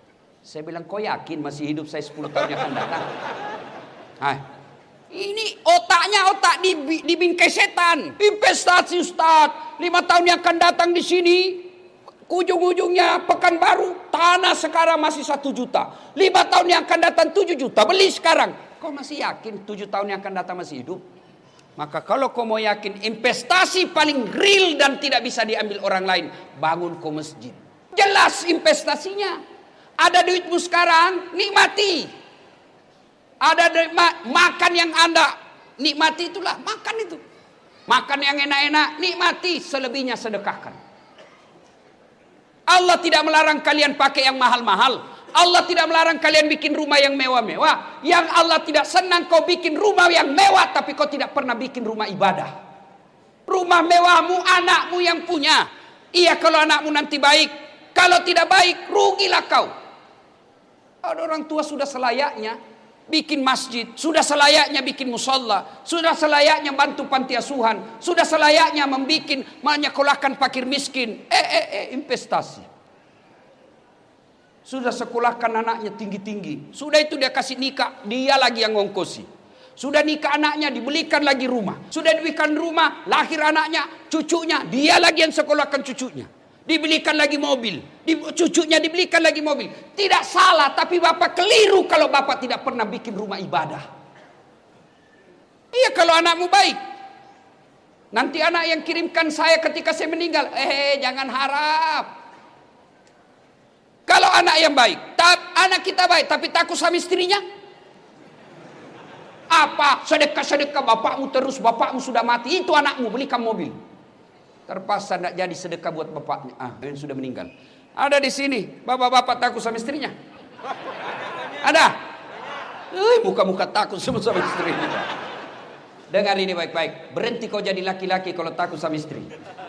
Saya bilang, kau yakin masih hidup saya sepuluh tahun yang akan datang? Hai. Ini otaknya otak dibingkai setan. Investasi Ustaz, lima tahun yang akan datang di sini, ujung-ujungnya Pekanbaru, tanah sekarang masih satu juta. Lima tahun yang akan datang tujuh juta, beli sekarang. Kau masih yakin tujuh tahun yang akan datang masih hidup? Maka kalau kau mau yakin investasi paling real dan tidak bisa diambil orang lain, bangun kau masjid. Jelas investasinya. Ada duitmu sekarang, nikmati. Ada ma- makan yang Anda nikmati, itulah makan itu. Makan yang enak-enak, nikmati, selebihnya sedekahkan. Allah tidak melarang kalian pakai yang mahal-mahal. Allah tidak melarang kalian bikin rumah yang mewah-mewah. Yang Allah tidak senang kau bikin rumah yang mewah tapi kau tidak pernah bikin rumah ibadah. Rumah mewahmu anakmu yang punya. Iya kalau anakmu nanti baik. Kalau tidak baik, rugilah kau. Ada orang tua sudah selayaknya bikin masjid, sudah selayaknya bikin musalla, sudah selayaknya bantu panti asuhan, sudah selayaknya membikin menyekolahkan fakir miskin. Eh eh eh investasi. Sudah sekolahkan anaknya tinggi-tinggi. Sudah itu dia kasih nikah, dia lagi yang ngongkosi. Sudah nikah anaknya, dibelikan lagi rumah. Sudah dibelikan rumah, lahir anaknya, cucunya, dia lagi yang sekolahkan cucunya. Dibelikan lagi mobil, di, cucunya dibelikan lagi mobil. Tidak salah, tapi bapak keliru kalau bapak tidak pernah bikin rumah ibadah. Iya kalau anakmu baik. Nanti anak yang kirimkan saya ketika saya meninggal, eh jangan harap. Kalau anak yang baik, tap, anak kita baik, tapi takut sama istrinya. Apa? Sedekah-sedekah bapakmu terus, bapakmu sudah mati, itu anakmu belikan mobil. Terpaksa tidak jadi sedekah buat bapaknya. Ah, yang sudah meninggal. Ada di sini, bapak-bapak takut sama istrinya. Ada? Eh, muka-muka takut sama, sama istrinya. Dengar ini baik-baik. Berhenti kau jadi laki-laki kalau takut sama istri.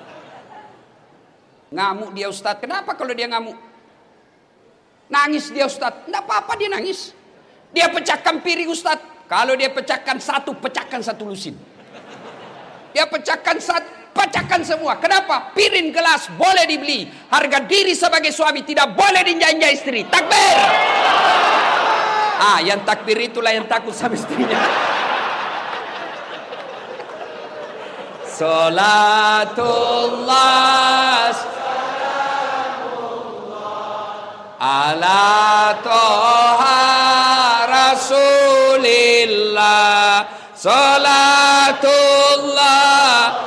Ngamuk dia Ustaz. Kenapa kalau dia ngamuk? Nangis dia Ustaz. Tidak apa-apa dia nangis. Dia pecahkan piring Ustaz. Kalau dia pecahkan satu, pecahkan satu lusin. Dia pecahkan satu. Pecahkan semua. Kenapa? Piring gelas boleh dibeli. Harga diri sebagai suami tidak boleh diinjak-injak istri. Takbir. Ah, yang takbir itulah yang takut sama istrinya. Salatullah ala toha rasulillah. Salatullah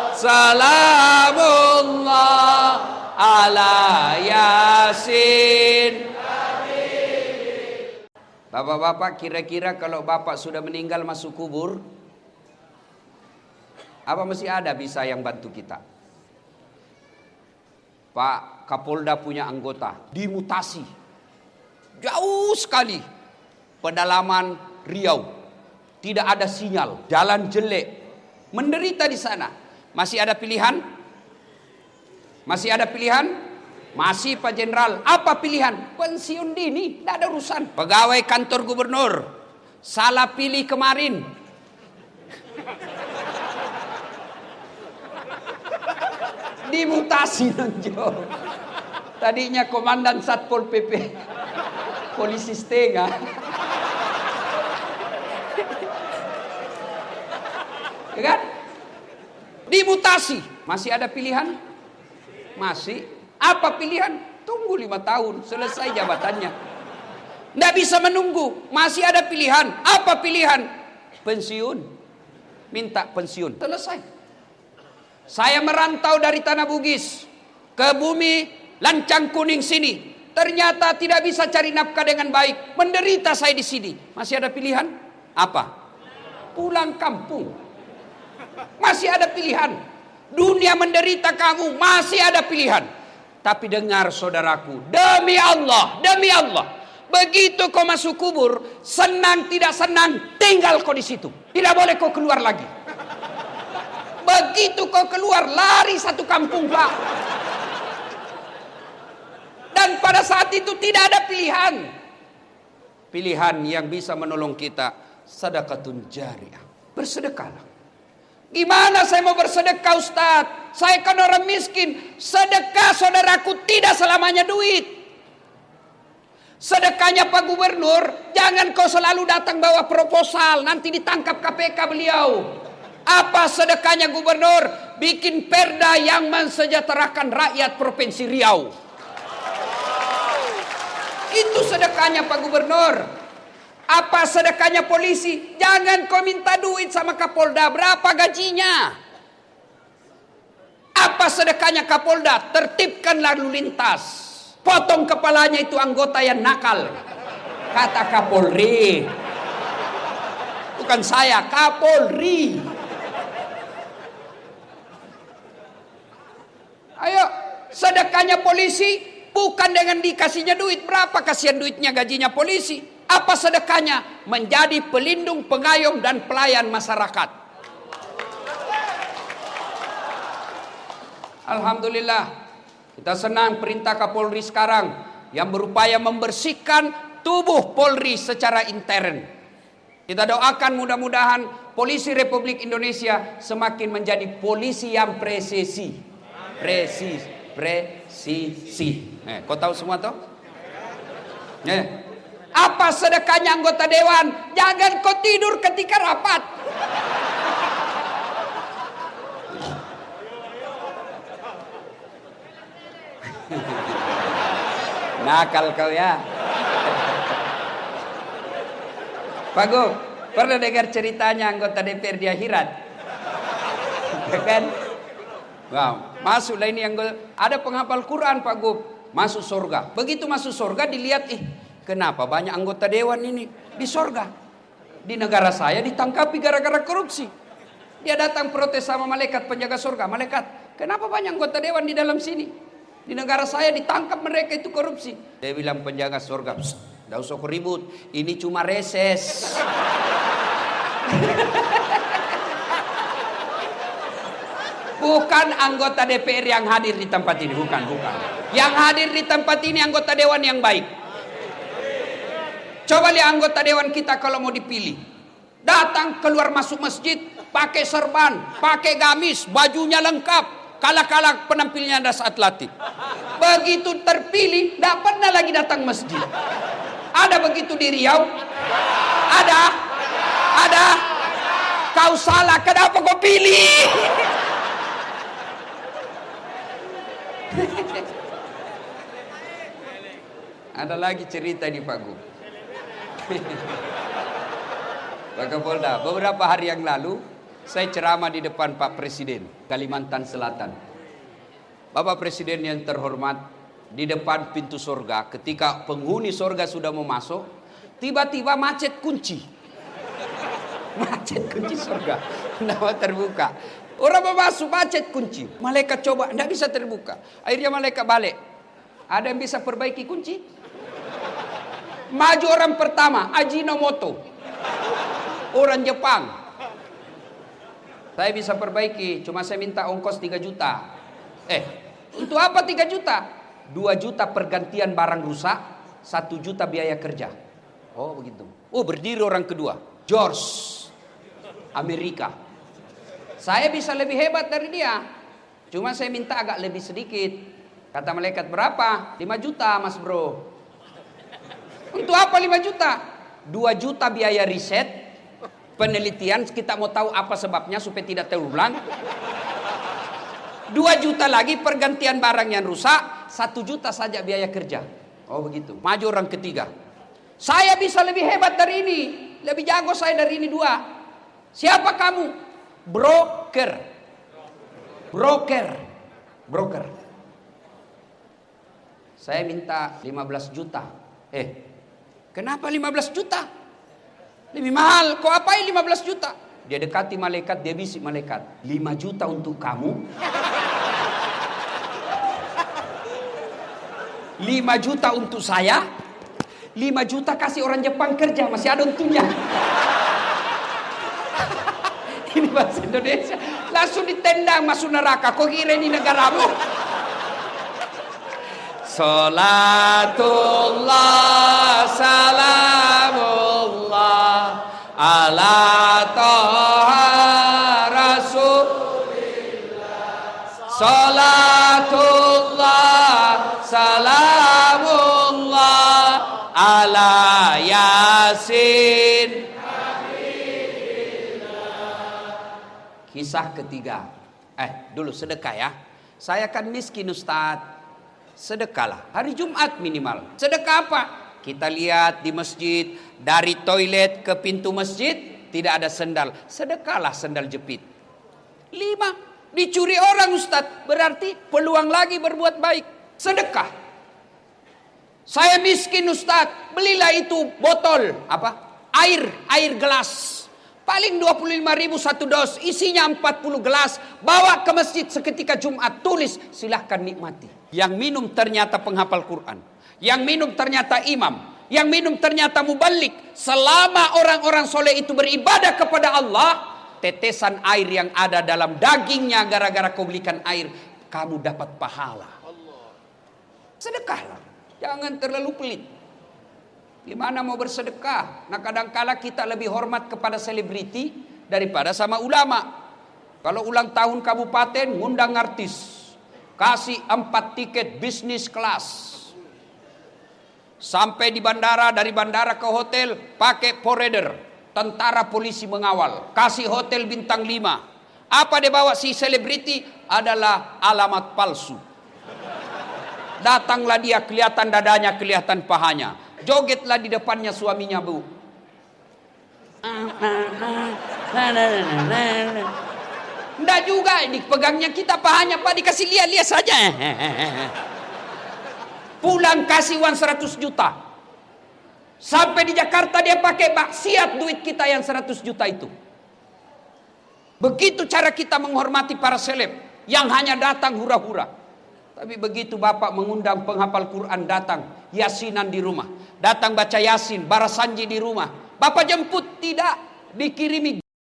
salamullah ala yasin. Bapak-bapak, kira-kira kalau bapak sudah meninggal masuk kubur, apa masih ada bisa yang bantu kita? Pak Kapolda punya anggota dimutasi jauh sekali, pedalaman Riau, tidak ada sinyal, jalan jelek, menderita di sana. Masih ada pilihan? Masih ada pilihan? Masih Pak Jenderal. Apa pilihan? Pensiun dini, tidak ada urusan. Pegawai kantor gubernur, salah pilih kemarin. Dimutasi nonjo. Tadinya komandan Satpol P P, polisi setengah. Ya kan? Dimutasi. Masih ada pilihan? Masih. Apa pilihan? Tunggu lima tahun. Selesai jabatannya. Tidak bisa menunggu. Masih ada pilihan. Apa pilihan? Pensiun. Minta pensiun. Selesai. Saya merantau dari Tanah Bugis ke bumi Lancang Kuning sini. Ternyata tidak bisa cari nafkah dengan baik. Menderita saya di sini. Masih ada pilihan? Apa? Pulang kampung. Masih ada pilihan. Dunia menderita kamu, masih ada pilihan. Tapi dengar saudaraku, demi Allah, demi Allah, begitu kau masuk kubur, senang tidak senang, tinggal kau di situ. Tidak boleh kau keluar lagi. Begitu kau keluar, lari satu kampung Pak. Dan pada saat itu tidak ada pilihan. Pilihan yang bisa menolong kita, sedekatun jariyah. Bersedekahlah. Gimana saya mau bersedekah Ustaz? Saya kan orang miskin. Sedekah saudaraku tidak selamanya duit. Sedekahnya Pak Gubernur, jangan kau selalu datang bawa proposal, nanti ditangkap K P K beliau. Apa sedekahnya Gubernur? Bikin perda yang mensejahterakan rakyat Provinsi Riau. Itu sedekahnya Pak Gubernur. Apa sedekahnya polisi? Jangan kau minta duit sama Kapolda, berapa gajinya? Apa sedekahnya Kapolda? Tertibkan lalu lintas. Potong kepalanya itu anggota yang nakal. Kata Kapolri. Bukan saya, Kapolri. Ayo, sedekahnya polisi bukan dengan dikasihnya duit. Berapa kasihan duitnya gajinya polisi? Apa sedekahnya? Menjadi pelindung, pengayom dan pelayan masyarakat. Alhamdulillah. Kita senang perintah Kapolri sekarang yang berupaya membersihkan tubuh Polri secara intern. Kita doakan mudah-mudahan Polisi Republik Indonesia semakin menjadi polisi yang presisi. Presis, presisi. Eh, kau tahu semua toh? Eh. Apa sedekahnya anggota dewan? Jangan kau tidur ketika rapat. Nakal kau ya. Pak Gub, pernah dengar ceritanya anggota D P R di akhirat? Kan? Wow, masuklah ini yang ada penghafal Quran Pak Gub, masuk surga. Begitu masuk surga dilihat, ih, kenapa banyak anggota dewan ini di surga? Di negara saya ditangkapi gara-gara korupsi. Dia datang protes sama malaikat penjaga surga. Malaikat, kenapa banyak anggota dewan di dalam sini? Di negara saya ditangkap mereka itu korupsi. Dia bilang penjaga surga, tidak usah ribut, ini cuma reses. Bukan anggota D P R yang hadir di tempat ini, bukan, bukan. Yang hadir di tempat ini anggota dewan yang baik. Coba lihat anggota dewan kita kalau mau dipilih. Datang keluar masuk masjid, pakai serban, pakai gamis, bajunya lengkap. Kala-kala penampilnya ada saat latih. Begitu terpilih, tidak pernah lagi datang masjid. Ada begitu di Riau? Ada? Ada? Kau salah, kenapa kau pilih? Ada lagi cerita di Pak Gub. Pak Kapolda, beberapa hari yang lalu saya ceramah di depan Pak Presiden Kalimantan Selatan. Bapak Presiden yang terhormat, di depan pintu surga, ketika penghuni surga sudah mau masuk, tiba-tiba macet kunci. Macet kunci surga, tidak mau terbuka. Orang mau masuk, macet kunci. Malaikat coba, tidak bisa terbuka. Akhirnya malaikat balik. Ada yang bisa perbaiki kunci? Maju orang pertama, Ajinomoto, orang Jepang. Saya bisa perbaiki, cuma saya minta ongkos tiga juta. Eh, untuk apa tiga juta? dua juta pergantian barang rusak, satu juta biaya kerja. Oh begitu. Oh berdiri orang kedua, George, Amerika. Saya bisa lebih hebat dari dia, cuma saya minta agak lebih sedikit. Kata malaikat, berapa? lima juta mas bro. Untuk apa lima juta? dua juta biaya riset, penelitian, kita mau tahu apa sebabnya supaya tidak terulang. dua juta lagi pergantian barang yang rusak, satu juta saja biaya kerja. Oh begitu. Maju orang ketiga. Saya bisa lebih hebat dari ini, lebih jago saya dari ini dua. Siapa kamu? Broker. Broker. Broker. Saya minta lima belas juta. Eh, kenapa lima belas juta? Lebih mahal. Kok apain lima belas juta? Dia dekati malaikat, dia bisik malaikat, lima juta untuk kamu, lima juta untuk saya, lima juta kasih orang Jepang kerja, masih ada untungnya. Ini bahasa Indonesia. Langsung ditendang masuk neraka. Kok kira ini negaramu? Salatullah salamullah ala taha rasulillah. Salatullah salamullah ala Yasin. Kisah ketiga. Eh, dulu sedekah ya. Saya kan miskin Ustaz. Sedekahlah. Hari Jumat minimal. Sedekah apa? Kita lihat di masjid, dari toilet ke pintu masjid tidak ada sendal. Sedekahlah sendal jepit. Lima, dicuri orang Ustaz. Berarti peluang lagi berbuat baik. Sedekah. Saya miskin Ustaz. Belilah itu botol. Apa? Air. Air gelas. Paling dua puluh lima ribu satu dos. Isinya empat puluh gelas. Bawa ke masjid seketika Jumat. Tulis. Silahkan nikmati. Yang minum ternyata penghafal Quran. Yang minum ternyata imam. Yang minum ternyata mubalik. Selama orang-orang soleh itu beribadah kepada Allah, tetesan air yang ada dalam dagingnya gara-gara kau belikan air, kamu dapat pahala. Sedekahlah. Jangan terlalu pelit. Gimana mau bersedekah? Nah kadangkala kita lebih hormat kepada selebriti daripada sama ulama. Kalau ulang tahun kabupaten, ngundang artis. Kasih empat tiket bisnis kelas. Sampai di bandara, dari bandara ke hotel, pakai forerunner. Tentara polisi mengawal. Kasih hotel bintang lima. Apa dia bawa si selebriti? Adalah alamat palsu. Datanglah dia, kelihatan dadanya, kelihatan pahanya. Jogetlah di depannya suaminya, Bu. Enggak juga, dipegangnya kita pahanya, Pak, dikasih lihat-lihat saja. Pulang kasih uang seratus juta. Sampai di Jakarta dia pakai maksiat duit kita yang seratus juta itu. Begitu cara kita menghormati para seleb yang hanya datang hura-hura. Tapi begitu Bapak mengundang penghafal Quran datang, yasinan di rumah. Datang baca yasin, barasanji di rumah. Bapak jemput, tidak, dikirimi.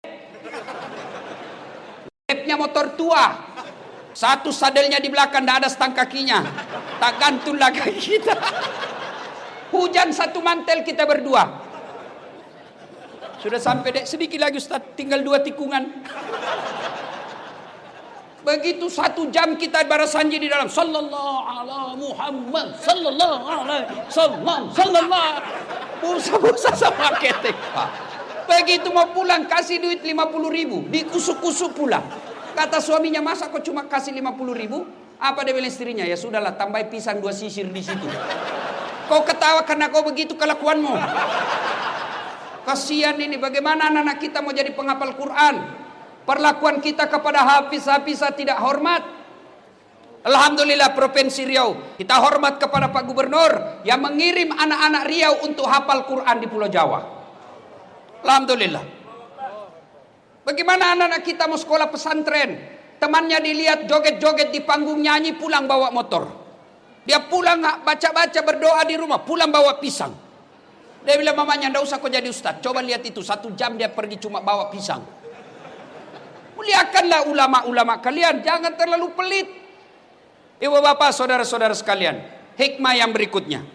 Lepnya motor tua. Satu sadelnya di belakang, tidak ada stang kakinya. Tak gantung lah kaki kita. Hujan satu mantel kita berdua. Sudah sampai dek, sedikit lagi Ustaz, tinggal dua tikungan. Begitu satu jam kita barasanji di dalam. Sallallahu ala Muhammad. Sallallahu alaihi sallam. Sallallahu. Busa-busa sama ketek. Begitu mau pulang kasih duit lima puluh ribu. Dikusuk-kusuk pulang. Kata suaminya, masa kok cuma kasih lima puluh ribu? Apa dia bilang istrinya? Ya sudahlah, tambah pisang dua sisir di situ. Kau ketawa karena kau begitu kelakuanmu. Kasihan ini, bagaimana anak-anak kita mau jadi penghafal Quran? Perlakuan kita kepada hafiz-hafiz tidak hormat. Alhamdulillah Provinsi Riau, kita hormat kepada Pak Gubernur yang mengirim anak-anak Riau untuk hafal Quran di Pulau Jawa. Alhamdulillah. Bagaimana anak-anak kita mau sekolah pesantren, temannya dilihat joget-joget di panggung nyanyi, pulang bawa motor. Dia pulang baca-baca berdoa di rumah, pulang bawa pisang. Dia bilang mamanya, ndak usah kau jadi ustaz, coba lihat itu, satu jam dia pergi cuma bawa pisang. Muliakanlah ulama-ulama kalian, jangan terlalu pelit. Ibu bapak, saudara-saudara sekalian, hikmah yang berikutnya.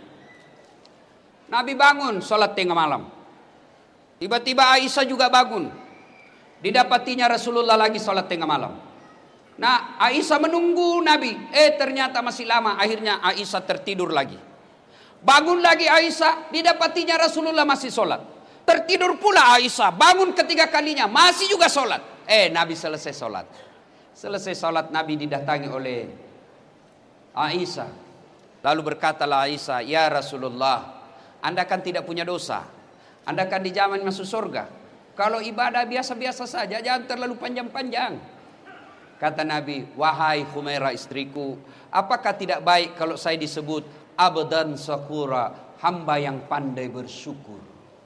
Nabi bangun sholat tengah malam. Tiba-tiba Aisyah juga bangun. Didapatinya Rasulullah lagi sholat tengah malam. Nah Aisyah menunggu Nabi. Eh ternyata masih lama. Akhirnya Aisyah tertidur lagi. Bangun lagi Aisyah. Didapatinya Rasulullah masih sholat. Tertidur pula Aisyah. Bangun ketiga kalinya. Masih juga sholat. Eh Nabi selesai sholat. Selesai sholat Nabi didatangi oleh Aisyah. Lalu berkatalah Aisyah, ya Rasulullah, Anda kan tidak punya dosa. Anda kan dijamin masuk surga. Kalau ibadah biasa-biasa saja, jangan terlalu panjang-panjang. Kata Nabi, wahai Humairah istriku, apakah tidak baik kalau saya disebut abdan syakura, hamba yang pandai bersyukur.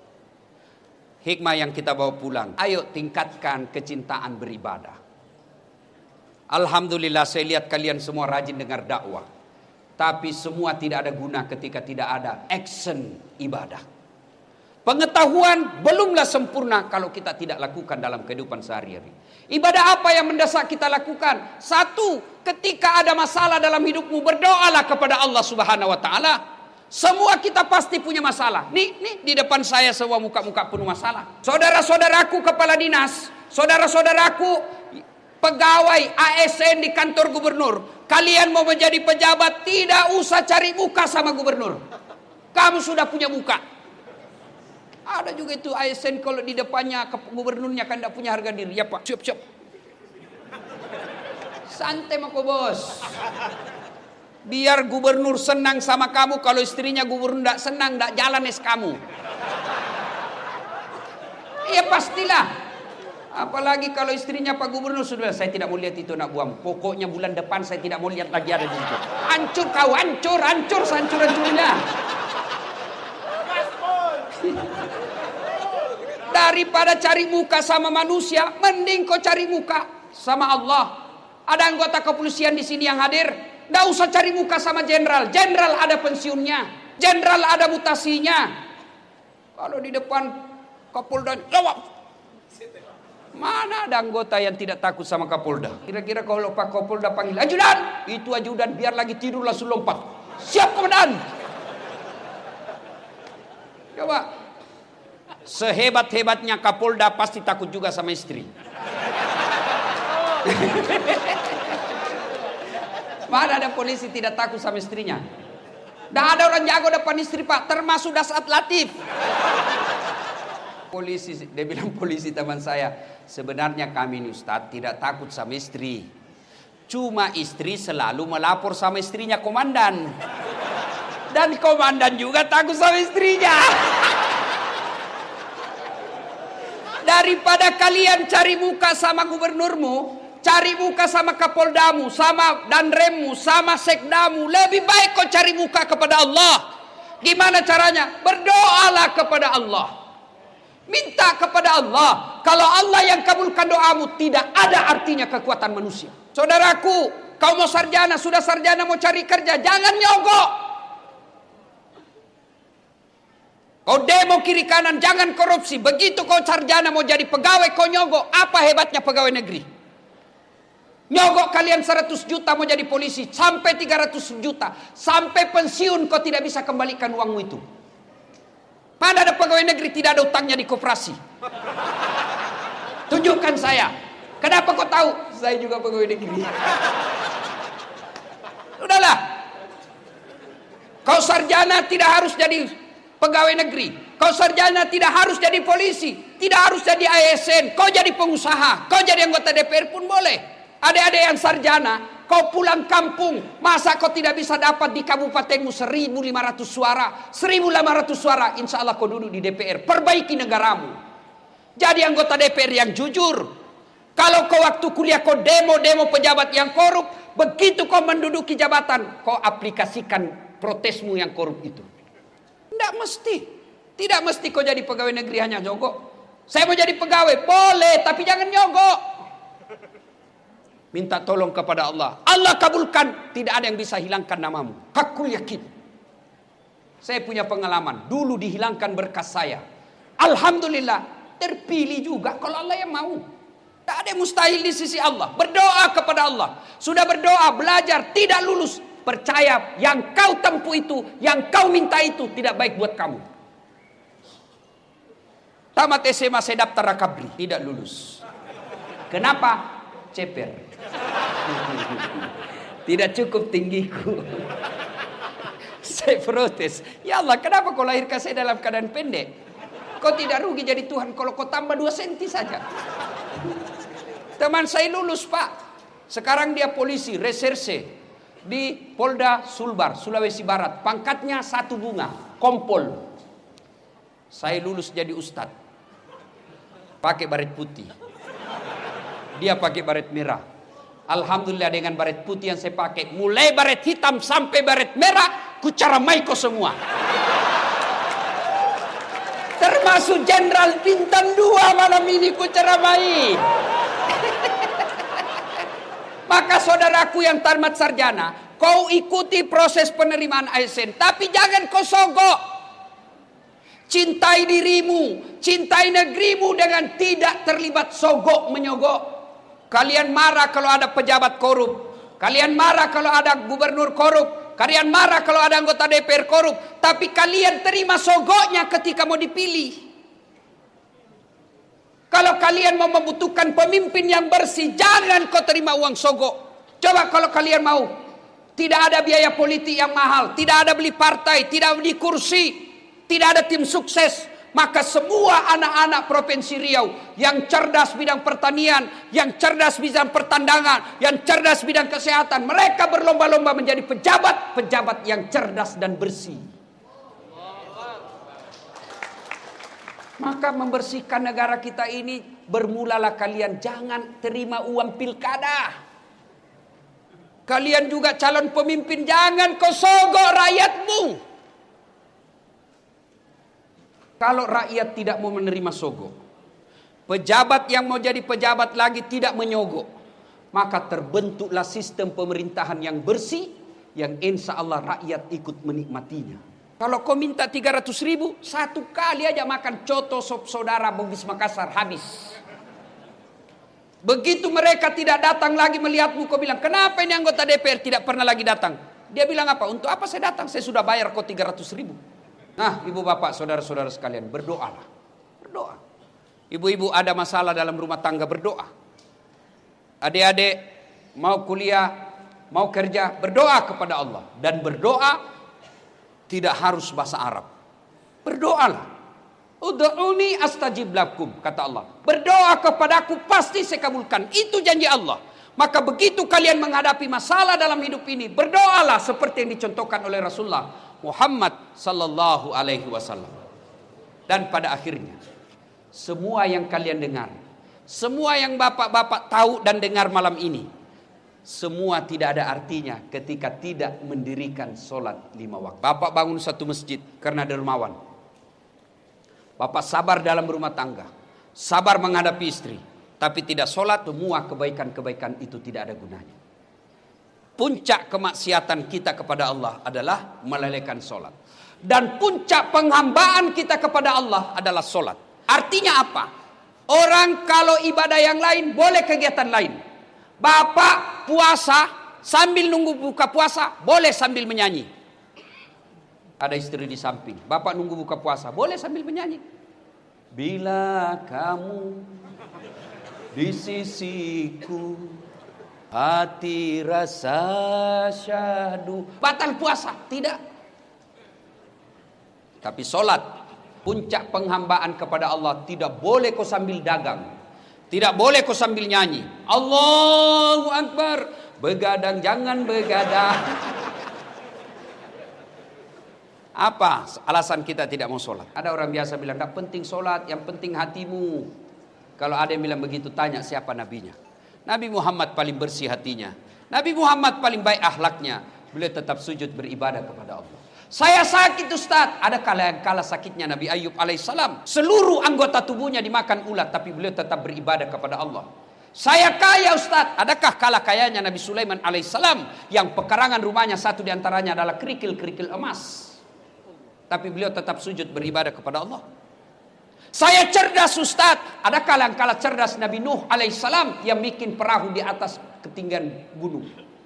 Hikmah yang kita bawa pulang, ayo tingkatkan kecintaan beribadah. Alhamdulillah saya lihat kalian semua rajin dengar dakwah. Tapi semua tidak ada guna ketika tidak ada action ibadah. Pengetahuan belumlah sempurna kalau kita tidak lakukan dalam kehidupan sehari-hari. Ibadah apa yang mendesak kita lakukan? Satu, ketika ada masalah dalam hidupmu, berdoalah kepada Allah Subhanahu wa taala. Semua kita pasti punya masalah. Nih, nih di depan saya semua muka-muka penuh masalah. Saudara-saudaraku kepala dinas, saudara-saudaraku pegawai A S N di kantor gubernur. Kalian mau menjadi pejabat, tidak usah cari muka sama gubernur. Kamu sudah punya muka. Ada juga itu A S N kalau di depannya gubernurnya kan tidak punya harga diri. Ya Pak, siap-siap. Santai mako bos. Biar gubernur senang sama kamu. Kalau istrinya gubernur tidak senang, tidak jalan es kamu. Iya pastilah. Apalagi kalau istrinya Pak Gubernur sudah, saya tidak mau lihat itu nak buang. Pokoknya bulan depan saya tidak mau lihat lagi ada di situ. Hancur kau, hancur, hancur, hancur-hancurnya. Daripada cari muka sama manusia, mending kau cari muka sama Allah. Ada anggota kepolisian di sini yang hadir, tidak usah cari muka sama jenderal. Jenderal ada pensiunnya, jenderal ada mutasinya. Kalau di depan Kapolda jawab. Mana ada anggota yang tidak takut sama Kapolda? Kira-kira kalau Pak Kapolda panggil ajudan, itu ajudan biar lagi tidur langsung lompat. Siap komandan. Coba. Sehebat-hebatnya Kapolda pasti takut juga sama istri. Mana ada polisi tidak takut sama istrinya? Tidak ada orang jago depan istri Pak, termasuk Dasat Latif. Polisi, dia bilang polisi teman saya, sebenarnya kami ini Ustadz tidak takut sama istri. Cuma istri selalu melapor sama istrinya komandan. Dan komandan juga takut sama istrinya. Daripada kalian cari muka sama gubernurmu, cari muka sama kapoldamu, sama danremmu, sama sekdamu, lebih baik kau cari muka kepada Allah. Gimana caranya? Berdoalah kepada Allah. Minta kepada Allah. Kalau Allah yang kabulkan doamu, tidak ada artinya kekuatan manusia. Saudaraku, kau mau sarjana, sudah sarjana mau cari kerja, jangan nyogok. Kau demo kiri kanan, jangan korupsi. Begitu kau sarjana mau jadi pegawai, kau nyogok. Apa hebatnya pegawai negeri? Nyogok kalian seratus juta mau jadi polisi, sampai tiga ratus juta. Sampai pensiun kau tidak bisa kembalikan uangmu itu. Mana ada pegawai negeri tidak ada utangnya di koperasi? Tunjukkan saya. Kenapa kau tahu? Saya juga pegawai negeri. Udahlah. Kau sarjana tidak harus jadi pegawai negeri. Kau sarjana tidak harus jadi polisi. Tidak harus jadi A S N. Kau jadi pengusaha. Kau jadi anggota D P R pun boleh. Adik-adik yang sarjana, kau pulang kampung, masa kau tidak bisa dapat di kabupatenmu seribu lima ratus suara, seribu lima ratus suara, insya Allah kau duduk di D P R, perbaiki negaramu. Jadi anggota D P R yang jujur. Kalau kau waktu kuliah kau demo-demo pejabat yang korup, begitu kau menduduki jabatan, kau aplikasikan protesmu yang korup itu. Tidak mesti, tidak mesti kau jadi pegawai negeri hanya nyogok. Saya mau jadi pegawai, boleh, tapi jangan nyogok. Minta tolong kepada Allah. Allah kabulkan. Tidak ada yang bisa hilangkan namamu. Aku yakin. Saya punya pengalaman. Dulu dihilangkan berkas saya. Alhamdulillah. Terpilih juga kalau Allah yang mau. Tidak ada yang mustahil di sisi Allah. Berdoa kepada Allah. Sudah berdoa, belajar, tidak lulus. Percaya yang kau tempuh itu, yang kau minta itu tidak baik buat kamu. Tamat S M A saya daftar Rakabri. Tidak lulus. Kenapa? Ceper. Tidak cukup tinggiku. Saya protes. Ya Allah, kenapa kau lahirkan saya dalam keadaan pendek? Kau tidak rugi jadi Tuhan kalau kau tambah dua senti saja. Teman saya lulus Pak. Sekarang dia polisi reserse di Polda Sulbar, Sulawesi Barat. Pangkatnya satu bunga, kompol. Saya lulus jadi ustadz. Pakai baret putih. Dia pakai baret merah. Alhamdulillah dengan baret putih yang saya pakai, mulai baret hitam sampai baret merah, ku caramai kau semua. Termasuk Jenderal Bintang dua malam ini ku caramai. Maka saudaraku yang tamat sarjana, kau ikuti proses penerimaan A S N, tapi jangan kau sogok. Cintai dirimu, cintai negerimu dengan tidak terlibat sogok menyogok. Kalian marah kalau ada pejabat korup. Kalian marah kalau ada gubernur korup. Kalian marah kalau ada anggota D P R korup. Tapi kalian terima sogoknya ketika mau dipilih. Kalau kalian mau membutuhkan pemimpin yang bersih, jangan kau terima uang sogok. Coba kalau kalian mau Tidak ada biaya politik yang mahal, tidak ada beli partai, tidak beli kursi, tidak ada tim sukses. Maka semua anak-anak Provinsi Riau yang cerdas bidang pertanian, yang cerdas bidang pertandangan, yang cerdas bidang kesehatan, mereka berlomba-lomba menjadi pejabat-pejabat yang cerdas dan bersih. Maka membersihkan negara kita ini, bermulalah kalian, jangan terima uang pilkada. Kalian juga calon pemimpin, jangan kau sogok rakyatmu. Kalau rakyat tidak mau menerima sogok, pejabat yang mau jadi pejabat lagi tidak menyogok, maka terbentuklah sistem pemerintahan yang bersih, yang insya Allah rakyat ikut menikmatinya. Kalau kau minta tiga ratus ribu, satu kali aja makan coto sop saudara Bugis Makassar, habis. Begitu mereka tidak datang lagi melihatmu, kau bilang, kenapa ini anggota D P R tidak pernah lagi datang? Dia bilang apa? Untuk apa saya datang? Saya sudah bayar kau tiga ratus ribu. Nah, ibu bapak, saudara-saudara sekalian, berdoalah. Berdoa. Ibu-ibu ada masalah dalam rumah tangga, berdoa. Adik-adik mau kuliah, mau kerja, berdoa kepada Allah. Dan berdoa tidak harus bahasa Arab. Berdoalah. Ud'uni astajib lakum, kata Allah. Berdoa kepadaku, pasti saya kabulkan. Itu janji Allah. Maka begitu kalian menghadapi masalah dalam hidup ini, berdoalah seperti yang dicontohkan oleh Rasulullah Muhammad sallallahu alaihi wasallam. Dan pada akhirnya, semua yang kalian dengar, semua yang bapak-bapak tahu dan dengar malam ini, semua tidak ada artinya ketika tidak mendirikan sholat lima waktu. Bapak bangun satu masjid karena dermawan. Bapak sabar dalam rumah tangga, sabar menghadapi istri, tapi tidak sholat, semua kebaikan-kebaikan itu tidak ada gunanya. Puncak kemaksiatan kita kepada Allah adalah melalaikan sholat. Dan puncak penghambaan kita kepada Allah adalah sholat. Artinya apa? Orang kalau ibadah yang lain boleh kegiatan lain. Bapak puasa sambil nunggu buka puasa, boleh sambil menyanyi. Ada istri di samping, bapak nunggu buka puasa, boleh sambil menyanyi. Bila kamu di sisiku, hati rasa syahdu. Batal puasa? Tidak. Tapi sholat, puncak penghambaan kepada Allah, tidak boleh kau sambil dagang, tidak boleh kau sambil nyanyi. Allahu Akbar. Begadang jangan begadang. Apa alasan kita tidak mau sholat? Ada orang biasa bilang, tak penting sholat, yang penting hatimu. Kalau ada yang bilang begitu, tanya siapa nabinya. Nabi Muhammad paling bersih hatinya. Nabi Muhammad paling baik akhlaknya. Beliau tetap sujud beribadah kepada Allah. Saya sakit Ustaz. Ada kala yang kalah sakitnya Nabi Ayub alaihissalam. Seluruh anggota tubuhnya dimakan ulat, tapi beliau tetap beribadah kepada Allah. Saya kaya Ustaz. Adakah kalah kayanya Nabi Sulaiman alaihissalam, yang pekarangan rumahnya satu diantaranya adalah kerikil-kerikil emas, tapi beliau tetap sujud beribadah kepada Allah. Saya cerdas Ustaz. Adakah yang kalah cerdas Nabi Nuh alaihissalam, yang bikin perahu di atas ketinggian gunung?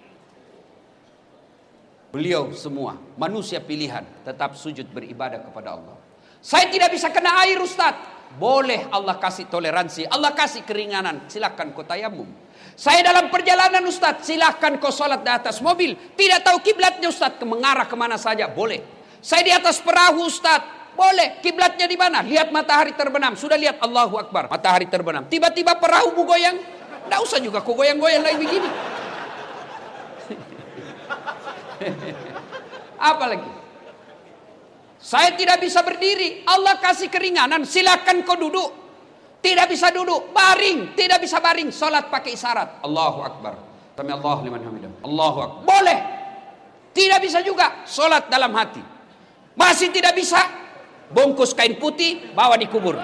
Beliau semua manusia pilihan tetap sujud beribadah kepada Allah. Saya tidak bisa kena air Ustaz. Boleh, Allah kasih toleransi, Allah kasih keringanan, silakan kau tayamum. Saya dalam perjalanan Ustaz, silakan kau sholat di atas mobil, tidak tahu kiblatnya Ustaz, mengarah kemana saja, boleh. Saya di atas perahu Ustaz, boleh. Kiblatnya di mana? Lihat matahari terbenam. Sudah lihat, Allahu Akbar, matahari terbenam. Tiba-tiba perahu goyang. Tidak usah juga kau goyang-goyang lagi begini. Apa lagi? Saya tidak bisa berdiri, Allah kasih keringanan, silakan kau duduk. Tidak bisa duduk, baring. Tidak bisa baring, salat pakai isyarat. Allahu Akbar. Sami Allahu liman hamidah. Allahu Akbar. Boleh. Tidak bisa juga, salat dalam hati. Masih tidak bisa, bungkus kain putih, bawa dikubur.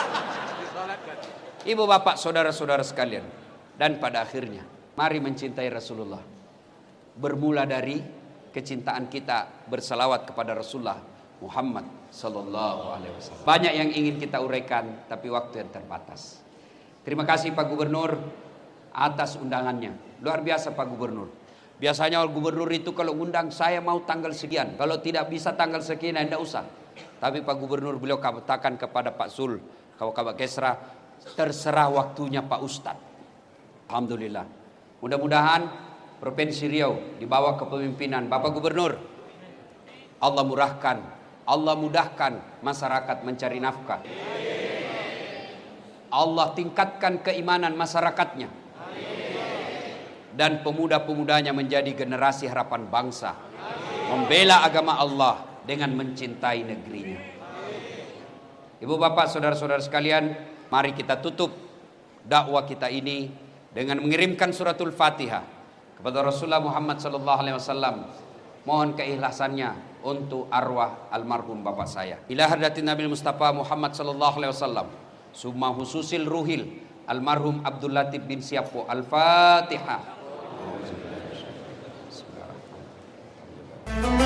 Ibu bapak, saudara-saudara sekalian. Dan pada akhirnya, mari mencintai Rasulullah. Bermula dari kecintaan kita bersalawat kepada Rasulullah Muhammad sallallahu alaihi wasallam. Banyak yang ingin kita uraikan, tapi waktu yang terbatas. Terima kasih Pak Gubernur atas undangannya. Luar biasa Pak Gubernur. Biasanya gubernur itu kalau undang, saya mau tanggal sekian. Kalau tidak bisa tanggal sekian, tidak usah. Tapi Pak Gubernur beliau katakan kepada Pak Sul, kalau Kabak Kesra, terserah waktunya Pak Ustadz. Alhamdulillah. Mudah-mudahan Provinsi Riau di bawah kepemimpinan Bapak Gubernur. Allah murahkan, Allah mudahkan masyarakat mencari nafkah. Allah tingkatkan keimanan masyarakatnya. Dan pemuda-pemudanya menjadi generasi harapan bangsa. Membela agama Allah dengan mencintai negerinya. Ibu bapak saudara-saudara sekalian, mari kita tutup dakwah kita ini dengan mengirimkan suratul Fatihah kepada Rasulullah Muhammad sallallahu alaihi wasallam. Mohon keikhlasannya untuk arwah almarhum bapak saya. Ila hadratin Nabi Mustafa Muhammad sallallahu alaihi wasallam. Summa hususil ruhil almarhum Abdul Latif bin Siapo. Al-Fatihah.